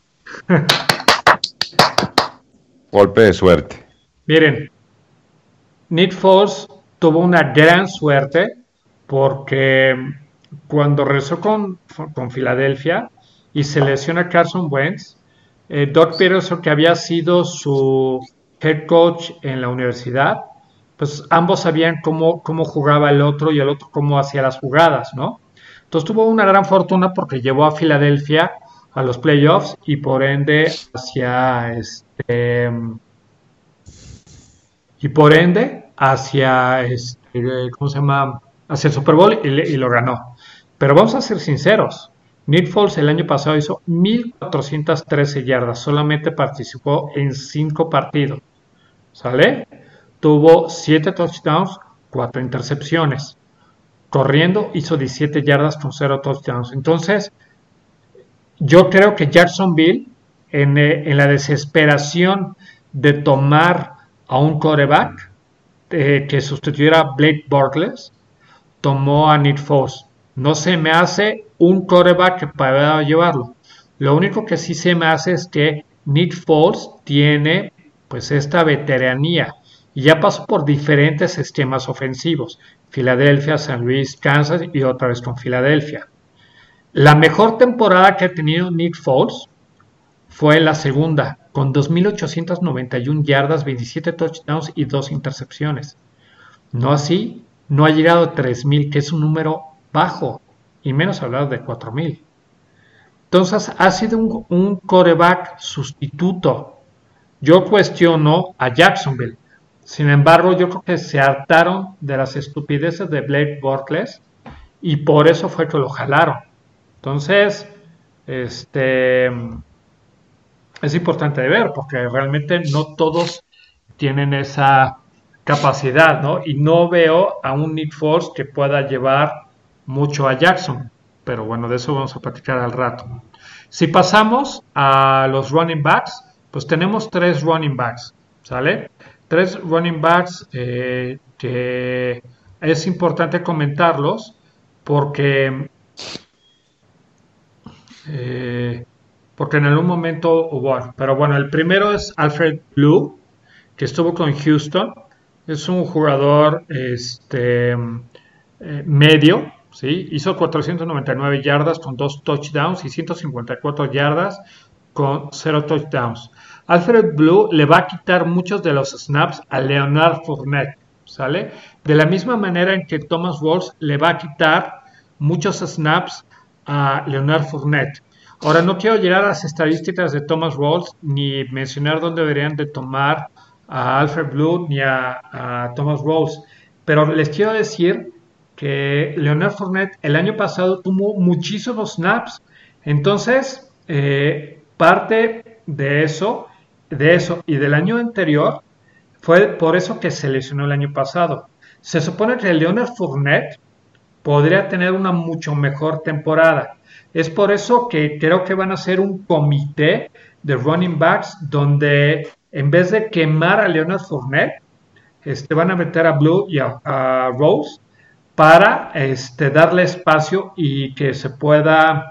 D: Golpe de suerte.
C: Miren, Nick Foles tuvo una gran suerte porque cuando regresó con, con Filadelfia y se lesiona Carson Wentz, eh, Doug Peterson, que había sido su head coach en la universidad, pues ambos sabían cómo, cómo jugaba el otro y el otro cómo hacía las jugadas, ¿no? Entonces tuvo una gran fortuna porque llevó a Filadelfia a los playoffs y por ende hacia este y por ende hacia este, ¿cómo se llama? Hacia el Super Bowl y, y lo ganó. Pero vamos a ser sinceros, Nick Foles el año pasado hizo mil cuatrocientas trece yardas, solamente participó en cinco partidos, ¿sale? Tuvo siete touchdowns, cuatro intercepciones. Corriendo hizo diecisiete yardas con cero touchdowns. Entonces, yo creo que Jacksonville, en, eh, en la desesperación de tomar a un quarterback eh, que sustituyera a Blake Bortles, tomó a Nick Foles. No se me hace un quarterback que pueda llevarlo. Lo único que sí se me hace es que Nick Foles tiene pues esta veteranía y ya pasó por diferentes esquemas ofensivos. Filadelfia, San Luis, Kansas y otra vez con Filadelfia. La mejor temporada que ha tenido Nick Foles fue la segunda, con dos mil ochocientas noventa y una yardas, veintisiete touchdowns y dos intercepciones. No así, no ha llegado a tres mil, que es un número bajo, y menos hablar de cuatro mil. Entonces, ha sido un, un quarterback sustituto. Yo cuestiono a Jacksonville. Sin embargo, yo creo que se hartaron de las estupideces de Blake Bortles y por eso fue que lo jalaron. Entonces, este es importante de ver porque realmente no todos tienen esa capacidad, ¿no? Y no veo a un Nick Foles que pueda llevar mucho a Jackson. Pero bueno, de eso vamos a platicar al rato. Si pasamos a los running backs, pues tenemos tres running backs, ¿sale? Tres running backs eh, que es importante comentarlos porque eh, porque en algún momento hubo, pero bueno, el primero es Alfred Blue, que estuvo con Houston. Es un jugador este eh, medio, ¿sí? Hizo cuatrocientas noventa y nueve yardas con dos touchdowns y ciento cincuenta y cuatro yardas con cero touchdowns. Alfred Blue le va a quitar muchos de los snaps a Leonard Fournette, ¿sale? De la misma manera en que Thomas Rawls le va a quitar muchos snaps a Leonard Fournette. Ahora, no quiero llegar a las estadísticas de Thomas Rawls ni mencionar dónde deberían de tomar a Alfred Blue ni a, a Thomas Rawls, pero les quiero decir que Leonard Fournette el año pasado tuvo muchísimos snaps. Entonces, eh, parte de eso, de eso y del año anterior fue por eso que se lesionó el año pasado. Se supone que Leonard Fournette podría tener una mucho mejor temporada. Es por eso que creo que van a hacer un comité de running backs donde en vez de quemar a Leonard Fournette, este, van a meter a Blue y a, a Rose para este, darle espacio y que se pueda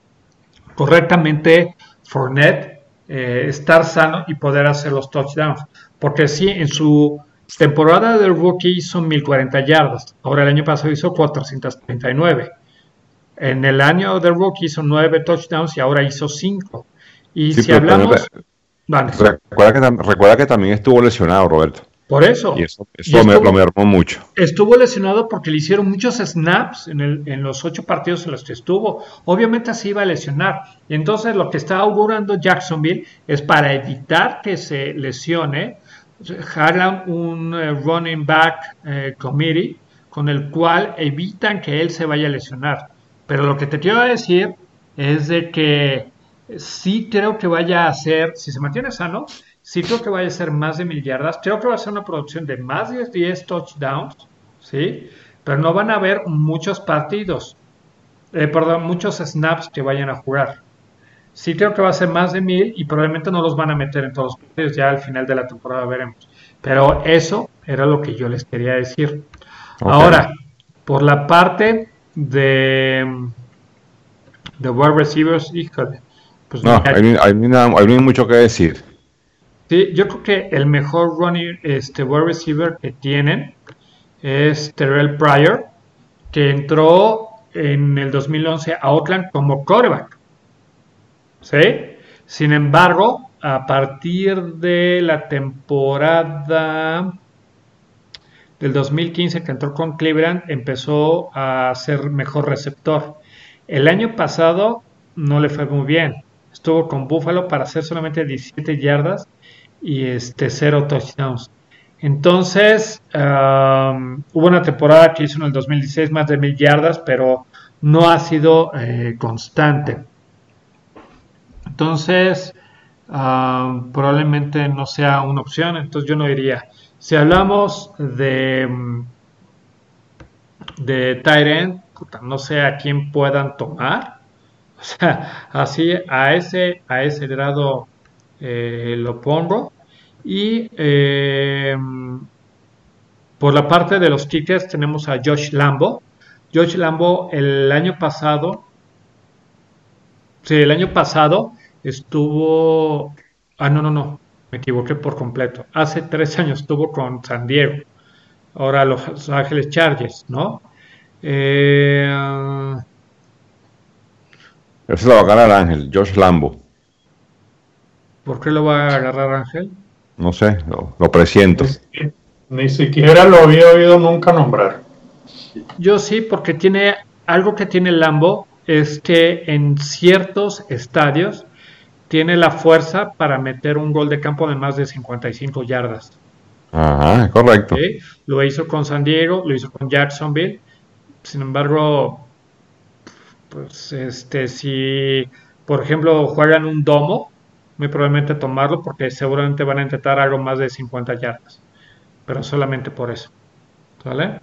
C: correctamente Fournette eh, estar sano y poder hacer los touchdowns. Porque sí, en su temporada de rookie hizo mil cuarenta yardas. Ahora el año pasado hizo cuatrocientas treinta y nueve. En el año de rookie hizo nueve touchdowns y ahora hizo cinco. Y sí, si hablamos...
D: Vale. Recuerda, que, recuerda que también estuvo lesionado, Roberto.
C: Por eso.
D: Y eso, eso y estuvo, me, lo mermó mucho.
C: Estuvo lesionado porque le hicieron muchos snaps en, el, en los ocho partidos en los que estuvo. Obviamente se iba a lesionar. Y entonces lo que está augurando Jacksonville es para evitar que se lesione, jalan un uh, running back uh, committee con el cual evitan que él se vaya a lesionar. Pero lo que te quiero decir es de que sí creo que vaya a ser, si se mantiene sano, sí creo que vaya a ser más de mil yardas. Creo que va a ser una producción de más de diez touchdowns, ¿sí? Pero no van a haber muchos partidos, eh, perdón, muchos snaps que vayan a jugar. Sí creo que va a ser más de mil y probablemente no los van a meter en todos los partidos, ya al final de la temporada veremos. Pero eso era lo que yo les quería decir. Okay. Ahora, por la parte de, de wide receivers, híjole. Pues
D: no, hay, hay, hay, hay mucho que decir.
C: Sí, yo creo que el mejor running, este, wide receiver que tienen es Terrell Pryor, que entró en el dos mil once a Oakland como quarterback. ¿Sí? Sin embargo, a partir de la temporada del dos mil quince que entró con Cleveland, empezó a ser mejor receptor. El año pasado no le fue muy bien. Estuvo con Buffalo para hacer solamente diecisiete yardas y este cero touchdowns. Entonces, um, hubo una temporada que hizo en el dos mil dieciséis más de mil yardas, pero no ha sido eh, constante. Entonces, um, probablemente no sea una opción, entonces yo no iría. Si hablamos de, de tight end, no sé a quién puedan tomar. O sea, así a ese, a ese grado eh, lo pongo. Y eh, por la parte de los kickers tenemos a Josh Lambo. Josh Lambo el año pasado, sí, el año pasado estuvo, ah, no, no, no, me equivoqué por completo. Hace tres años estuvo con San Diego, ahora Los Ángeles Chargers, ¿no? Eh,
D: Ese lo va a ganar Ángel, Josh Lambo.
C: ¿Por qué lo va a agarrar Ángel?
D: No sé, lo, lo presiento.
B: Ni, ni siquiera lo había oído nunca nombrar.
C: Yo sí, porque tiene algo que tiene Lambo, es que en ciertos estadios tiene la fuerza para meter un gol de campo de más de cincuenta y cinco yardas.
D: Ajá, correcto.
C: ¿Sí? Lo hizo con San Diego, lo hizo con Jacksonville. Sin embargo, pues este, si por ejemplo juegan un domo, muy probablemente tomarlo porque seguramente van a intentar algo más de cincuenta yardas, pero solamente por eso, ¿vale?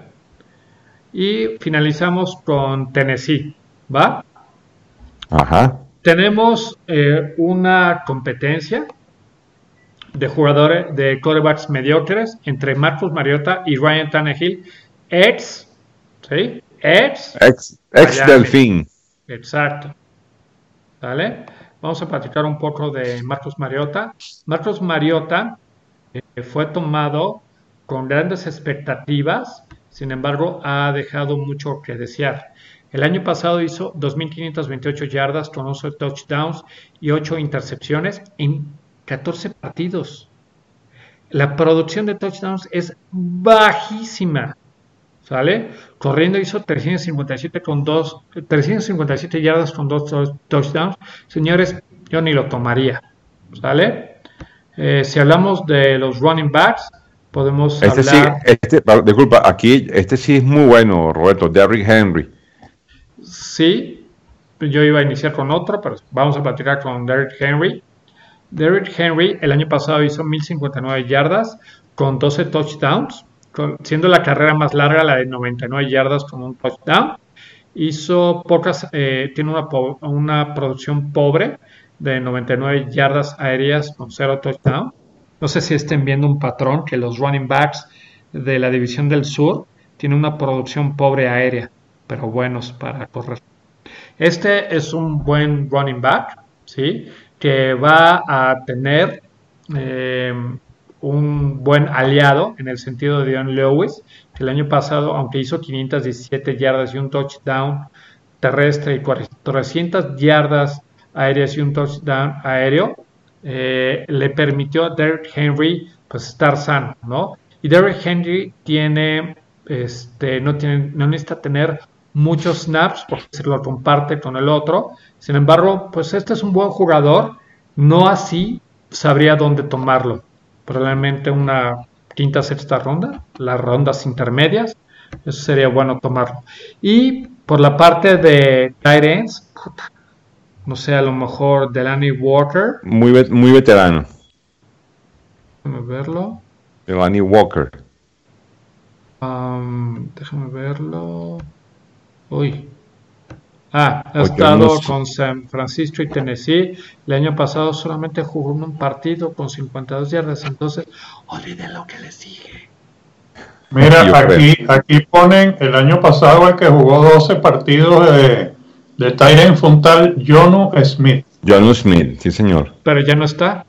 C: Y finalizamos con Tennessee, ¿va?
D: Ajá.
C: Tenemos eh, una competencia de jugadores, de quarterbacks mediocres entre Marcus Mariota y Ryan Tannehill, ex, ¿sí? Ex,
D: ex, ex Delfín.
C: Exacto, ¿vale? Vamos a platicar un poco de Marcus Mariota. Marcus Mariota eh, fue tomado con grandes expectativas, sin embargo, ha dejado mucho que desear. El año pasado hizo dos mil quinientas veintiocho yardas con once touchdowns y ocho intercepciones en catorce partidos. La producción de touchdowns es bajísima, ¿sale? Corriendo hizo trescientos cincuenta y siete con dos, trescientas cincuenta y siete yardas con dos touchdowns. Señores, yo ni lo tomaría, ¿sale? Eh, si hablamos de los running backs, podemos
D: este
C: hablar...
D: Sí, este, disculpa, aquí este sí es muy bueno, Roberto, Derrick Henry.
C: Sí, yo iba a iniciar con otro, pero vamos a platicar con Derrick Henry. Derrick Henry el año pasado hizo mil cincuenta y nueve yardas con doce touchdowns, con, siendo la carrera más larga la de noventa y nueve yardas con un touchdown. Hizo pocas, eh, tiene una, una producción pobre de noventa y nueve yardas aéreas con cero touchdown. No sé si estén viendo un patrón que los running backs de la división del sur tienen una producción pobre aérea, pero buenos para correr. Este es un buen running back, ¿sí? Que va a tener eh, un buen aliado en el sentido de Dion Lewis, que el año pasado, aunque hizo quinientas diecisiete yardas y un touchdown terrestre y trescientas yardas aéreas y un touchdown aéreo, eh, le permitió a Derrick Henry pues estar sano, ¿no? Y Derrick Henry tiene, este, no tiene, no necesita tener muchos snaps porque se lo comparte con el otro. Sin embargo, pues este es un buen jugador, no así sabría dónde tomarlo. Probablemente una quinta, sexta ronda, las rondas intermedias, eso sería bueno tomarlo. Y por la parte de tight ends, no sé, a lo mejor Delanie Walker.
D: Muy, muy veterano.
C: Déjame verlo.
D: Delanie Walker.
C: Um, déjame verlo. Uy. Ah, ha estado con San Francisco y Tennessee. El año pasado solamente jugó un partido con cincuenta y dos yardas. Entonces, olviden lo que les dije.
B: Mira, aquí, aquí ponen el año pasado el que jugó doce partidos de, de tight end fue un tal Jonnu Smith.
D: Jonnu Smith, sí señor.
C: Pero ya no está.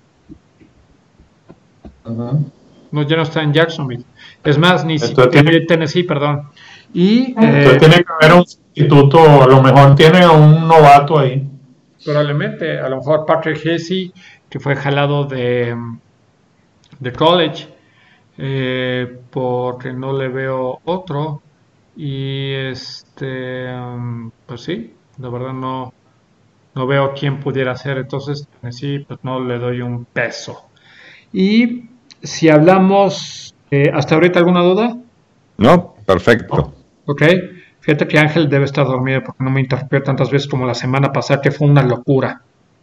B: Uh-huh.
C: No, ya no está en Jacksonville. Es más, ni
B: siquiera
C: tiene... Tennessee, perdón. Y
B: Entonces
C: eh,
B: tiene que haber un sustituto, a lo mejor tiene a un novato ahí.
C: probablemente, a lo mejor Patrick Hesse, que fue jalado de, de college, eh, porque no le veo otro. Y este, um, pues sí, de verdad no, no veo quién pudiera ser. Entonces, sí, pues no le doy un peso. Y si hablamos, eh, hasta ahorita, ¿alguna duda?
D: No, perfecto.
C: Ok, fíjate que Ángel debe estar dormido porque no me interrumpió tantas veces como la semana pasada, que fue una locura.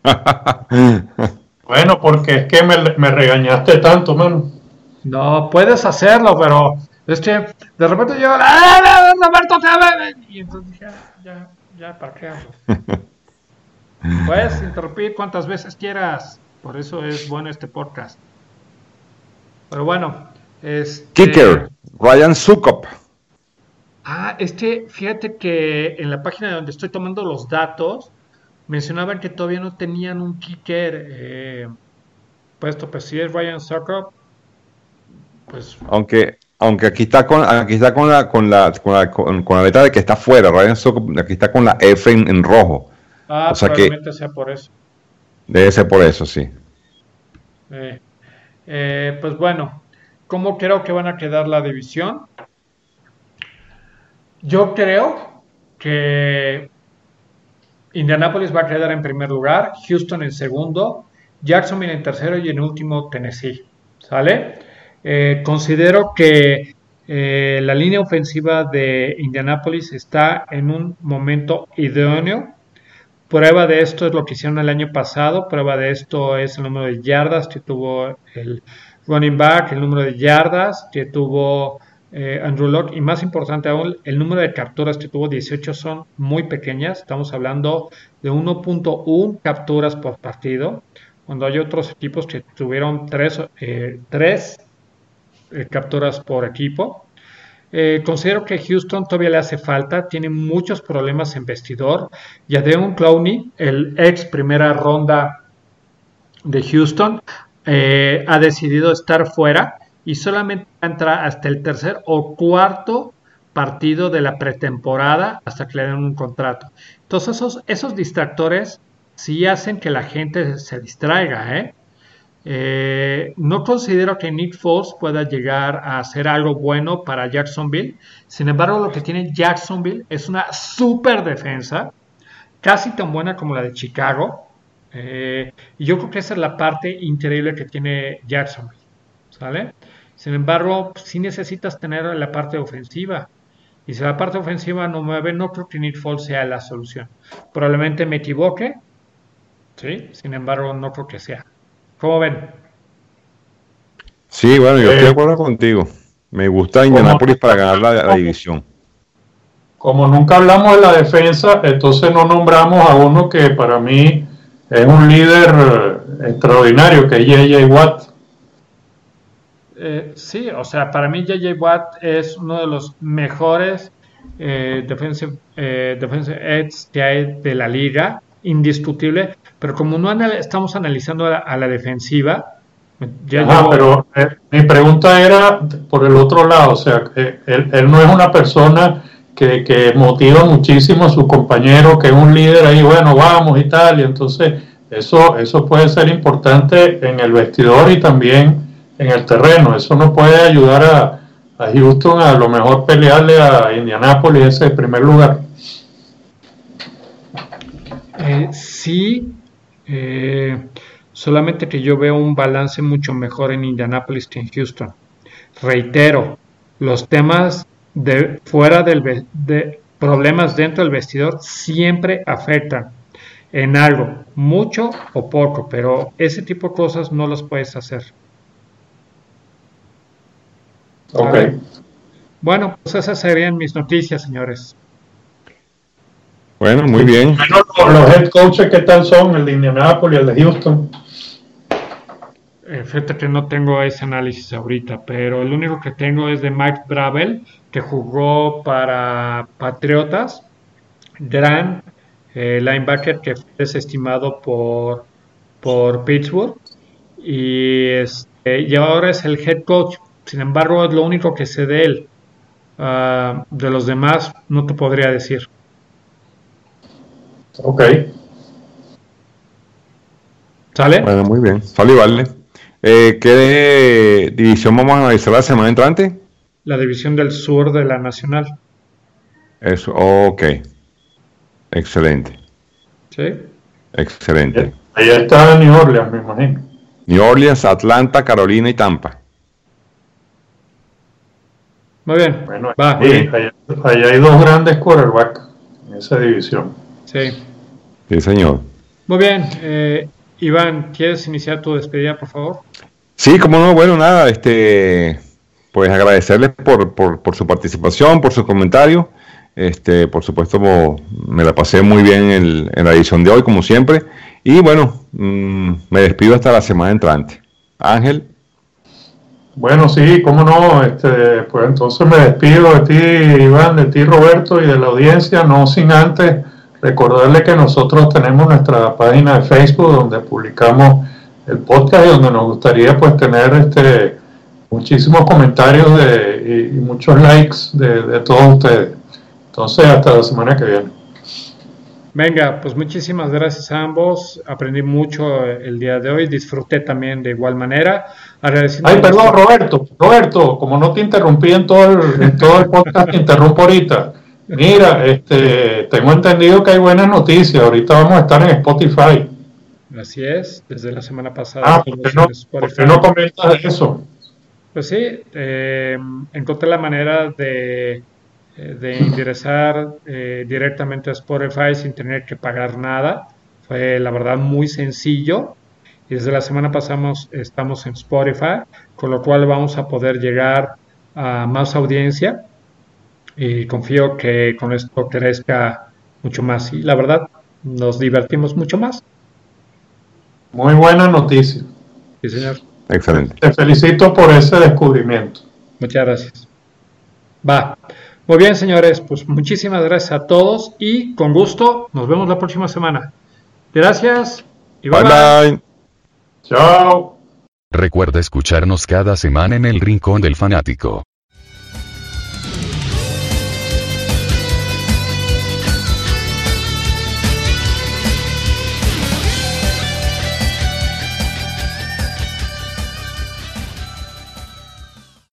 B: Bueno, porque es que me, me regañaste tanto, mano.
C: No, puedes hacerlo, pero es que de repente yo, ¡ah, Roberto, te habla! Y entonces dije, "Ah, ya, ya, ¿para qué hablo?". Puedes interrumpir cuantas veces quieras, por eso es bueno este podcast. Pero bueno, este...
D: Kicker, Ryan Succop.
C: Ah, es que fíjate que en la página donde estoy tomando los datos, mencionaban que todavía no tenían un kicker eh, puesto, pues si es Ryan Succop, pues
D: Aunque, aunque aquí está con, aquí está con la, con la, con la, con, con la letra de que está fuera. Ryan Succop, aquí está con la F en, en rojo.
C: ah,
D: O sea que
C: probablemente sea por eso.
D: debe ser por eso, sí.
C: Eh, eh, pues bueno, ¿cómo creo que van a quedar la división? Yo creo que Indianapolis va a quedar en primer lugar, Houston en segundo, Jacksonville en tercero y en último Tennessee. ¿Sale? Eh, considero que eh, la línea ofensiva de Indianapolis está en un momento idóneo. Prueba de esto es lo que hicieron el año pasado. Prueba de esto es el número de yardas que tuvo el running back, el número de yardas que tuvo eh, Andrew Luck y más importante aún, el número de capturas que tuvo, dieciocho, son muy pequeñas. Estamos hablando de uno punto uno capturas por partido, cuando hay otros equipos que tuvieron tres, eh, tres eh, capturas por equipo. Eh, considero que Houston todavía le hace falta, tiene muchos problemas en vestidor. Jadeveon Clowney, el ex primera ronda de Houston, eh, ha decidido estar fuera y solamente entra hasta el tercer o cuarto partido de la pretemporada hasta que le den un contrato. Entonces esos, esos distractores sí hacen que la gente se distraiga, ¿eh? Eh, no considero que Nick Foles pueda llegar a hacer algo bueno para Jacksonville. Sin embargo, lo que tiene Jacksonville es una super defensa, casi tan buena como la de Chicago. Eh, y yo creo que esa es la parte increíble que tiene Jacksonville, ¿sale? Sin embargo, sí necesitas tener la parte ofensiva. Y si la parte ofensiva no mueve, no creo que Nick Foles sea la solución. Probablemente me equivoque, ¿sí? Sin embargo, no creo que sea. ¿Cómo ven?
D: Sí, bueno, yo
B: Eh,
D: estoy de acuerdo contigo. Me gusta Indianapolis para ganar la, la división.
B: Como nunca hablamos de la defensa, entonces no nombramos a uno que para mí es un líder eh, extraordinario, que es J J Watt.
C: Eh, sí, o sea, para mí J J Watt es uno de los mejores eh, defensive, eh, defensive ends que hay de la liga, indiscutible, pero como no anal estamos analizando a la, a la defensiva, ya
B: Ah,
C: llevo...
B: pero eh, mi pregunta era por el otro lado, o sea, que él, él no es una persona que, que motiva muchísimo a sus compañeros, que es un líder ahí, bueno, vamos y tal, y entonces eso, eso puede ser importante en el vestidor y también en el terreno. Eso nos puede ayudar a, a Houston a lo mejor pelearle a Indianapolis ese primer lugar.
C: Eh, sí, eh, solamente que yo veo un balance mucho mejor en Indianapolis que en Houston. Reitero, los temas de fuera del de problemas dentro del vestidor siempre afectan en algo, mucho o poco, pero ese tipo de cosas no las puedes hacer.
B: Ok.
C: ¿Vale? Bueno, pues esas serían mis noticias, señores.
D: Bueno, muy bien.
B: Bueno, los head coaches, ¿qué tal son? El de Indianapolis, el de Houston.
C: Eh, fíjate que no tengo ese análisis ahorita, pero el único que tengo es de Mike Bravel, que jugó para Patriotas, gran eh, linebacker que fue desestimado por, por Pittsburgh y, este, y ahora es el head coach. Sin embargo, es lo único que sé de él. Uh, de los demás no te podría decir.
B: Ok.
C: ¿Sale?
D: Bueno, muy bien. Sale y vale. Eh, ¿Qué división vamos a analizar la semana entrante?
C: La división del sur de la Nacional.
D: Eso, ok. Excelente.
C: ¿Sí?
D: Excelente.
B: Ahí está New Orleans, me imagino.
D: New Orleans, Atlanta, Carolina y Tampa.
C: Muy bien.
B: Bueno,
C: Va.
B: ahí, ahí- ahí hay dos grandes quarterbacks en esa división.
C: Sí.
D: Sí, señor.
C: Muy bien. Eh, Iván, ¿quieres iniciar tu despedida, por favor?
D: Sí, como no, bueno, nada, este, pues agradecerles por, por, por su participación, por su comentario. Este, por supuesto, mo- me la pasé muy bien en, el- en la edición de hoy, como siempre. Y bueno, mm, me despido hasta la semana entrante. Ángel,
B: Bueno, sí, cómo no, este, pues entonces me despido de ti, Iván, de ti, Roberto, y de la audiencia, no sin antes recordarle que nosotros tenemos nuestra página de Facebook donde publicamos el podcast y donde nos gustaría pues tener este muchísimos comentarios de, y, y muchos likes de, de todos ustedes. Entonces, hasta la semana que viene.
C: Venga, pues muchísimas gracias a ambos. Aprendí mucho el día de hoy. Disfruté también de igual manera. Agradeciendo
B: Ay,
C: a
B: perdón,
C: nuestro-
B: Roberto, Roberto, como no te interrumpí en todo el, en todo el podcast, te interrumpo ahorita. Mira, este, tengo entendido que hay buenas noticias. Ahorita vamos a estar en Spotify.
C: Así es, desde la semana pasada.
B: Ah, ¿por qué no,
C: estamos en
B: por
C: Spotify.
B: qué no comentas eso?
C: Pues sí, eh, encontré la manera de, eh, de ingresar eh, directamente a Spotify sin tener que pagar nada. Fue la verdad muy sencillo. Y desde la semana pasada estamos en Spotify, con lo cual vamos a poder llegar a más audiencia. Y confío que con esto crezca mucho más. Y la verdad, nos divertimos mucho más.
B: Muy buena noticia.
C: Sí, señor.
D: excelente.
B: Te felicito por ese descubrimiento.
C: Muchas gracias. Va. Muy bien, señores, pues muchísimas gracias a todos y con gusto nos vemos la próxima semana. Gracias y bye
D: Bye
C: bye.
D: bye.
B: Chao.
A: Recuerda escucharnos cada semana en el Rincón del Fanático.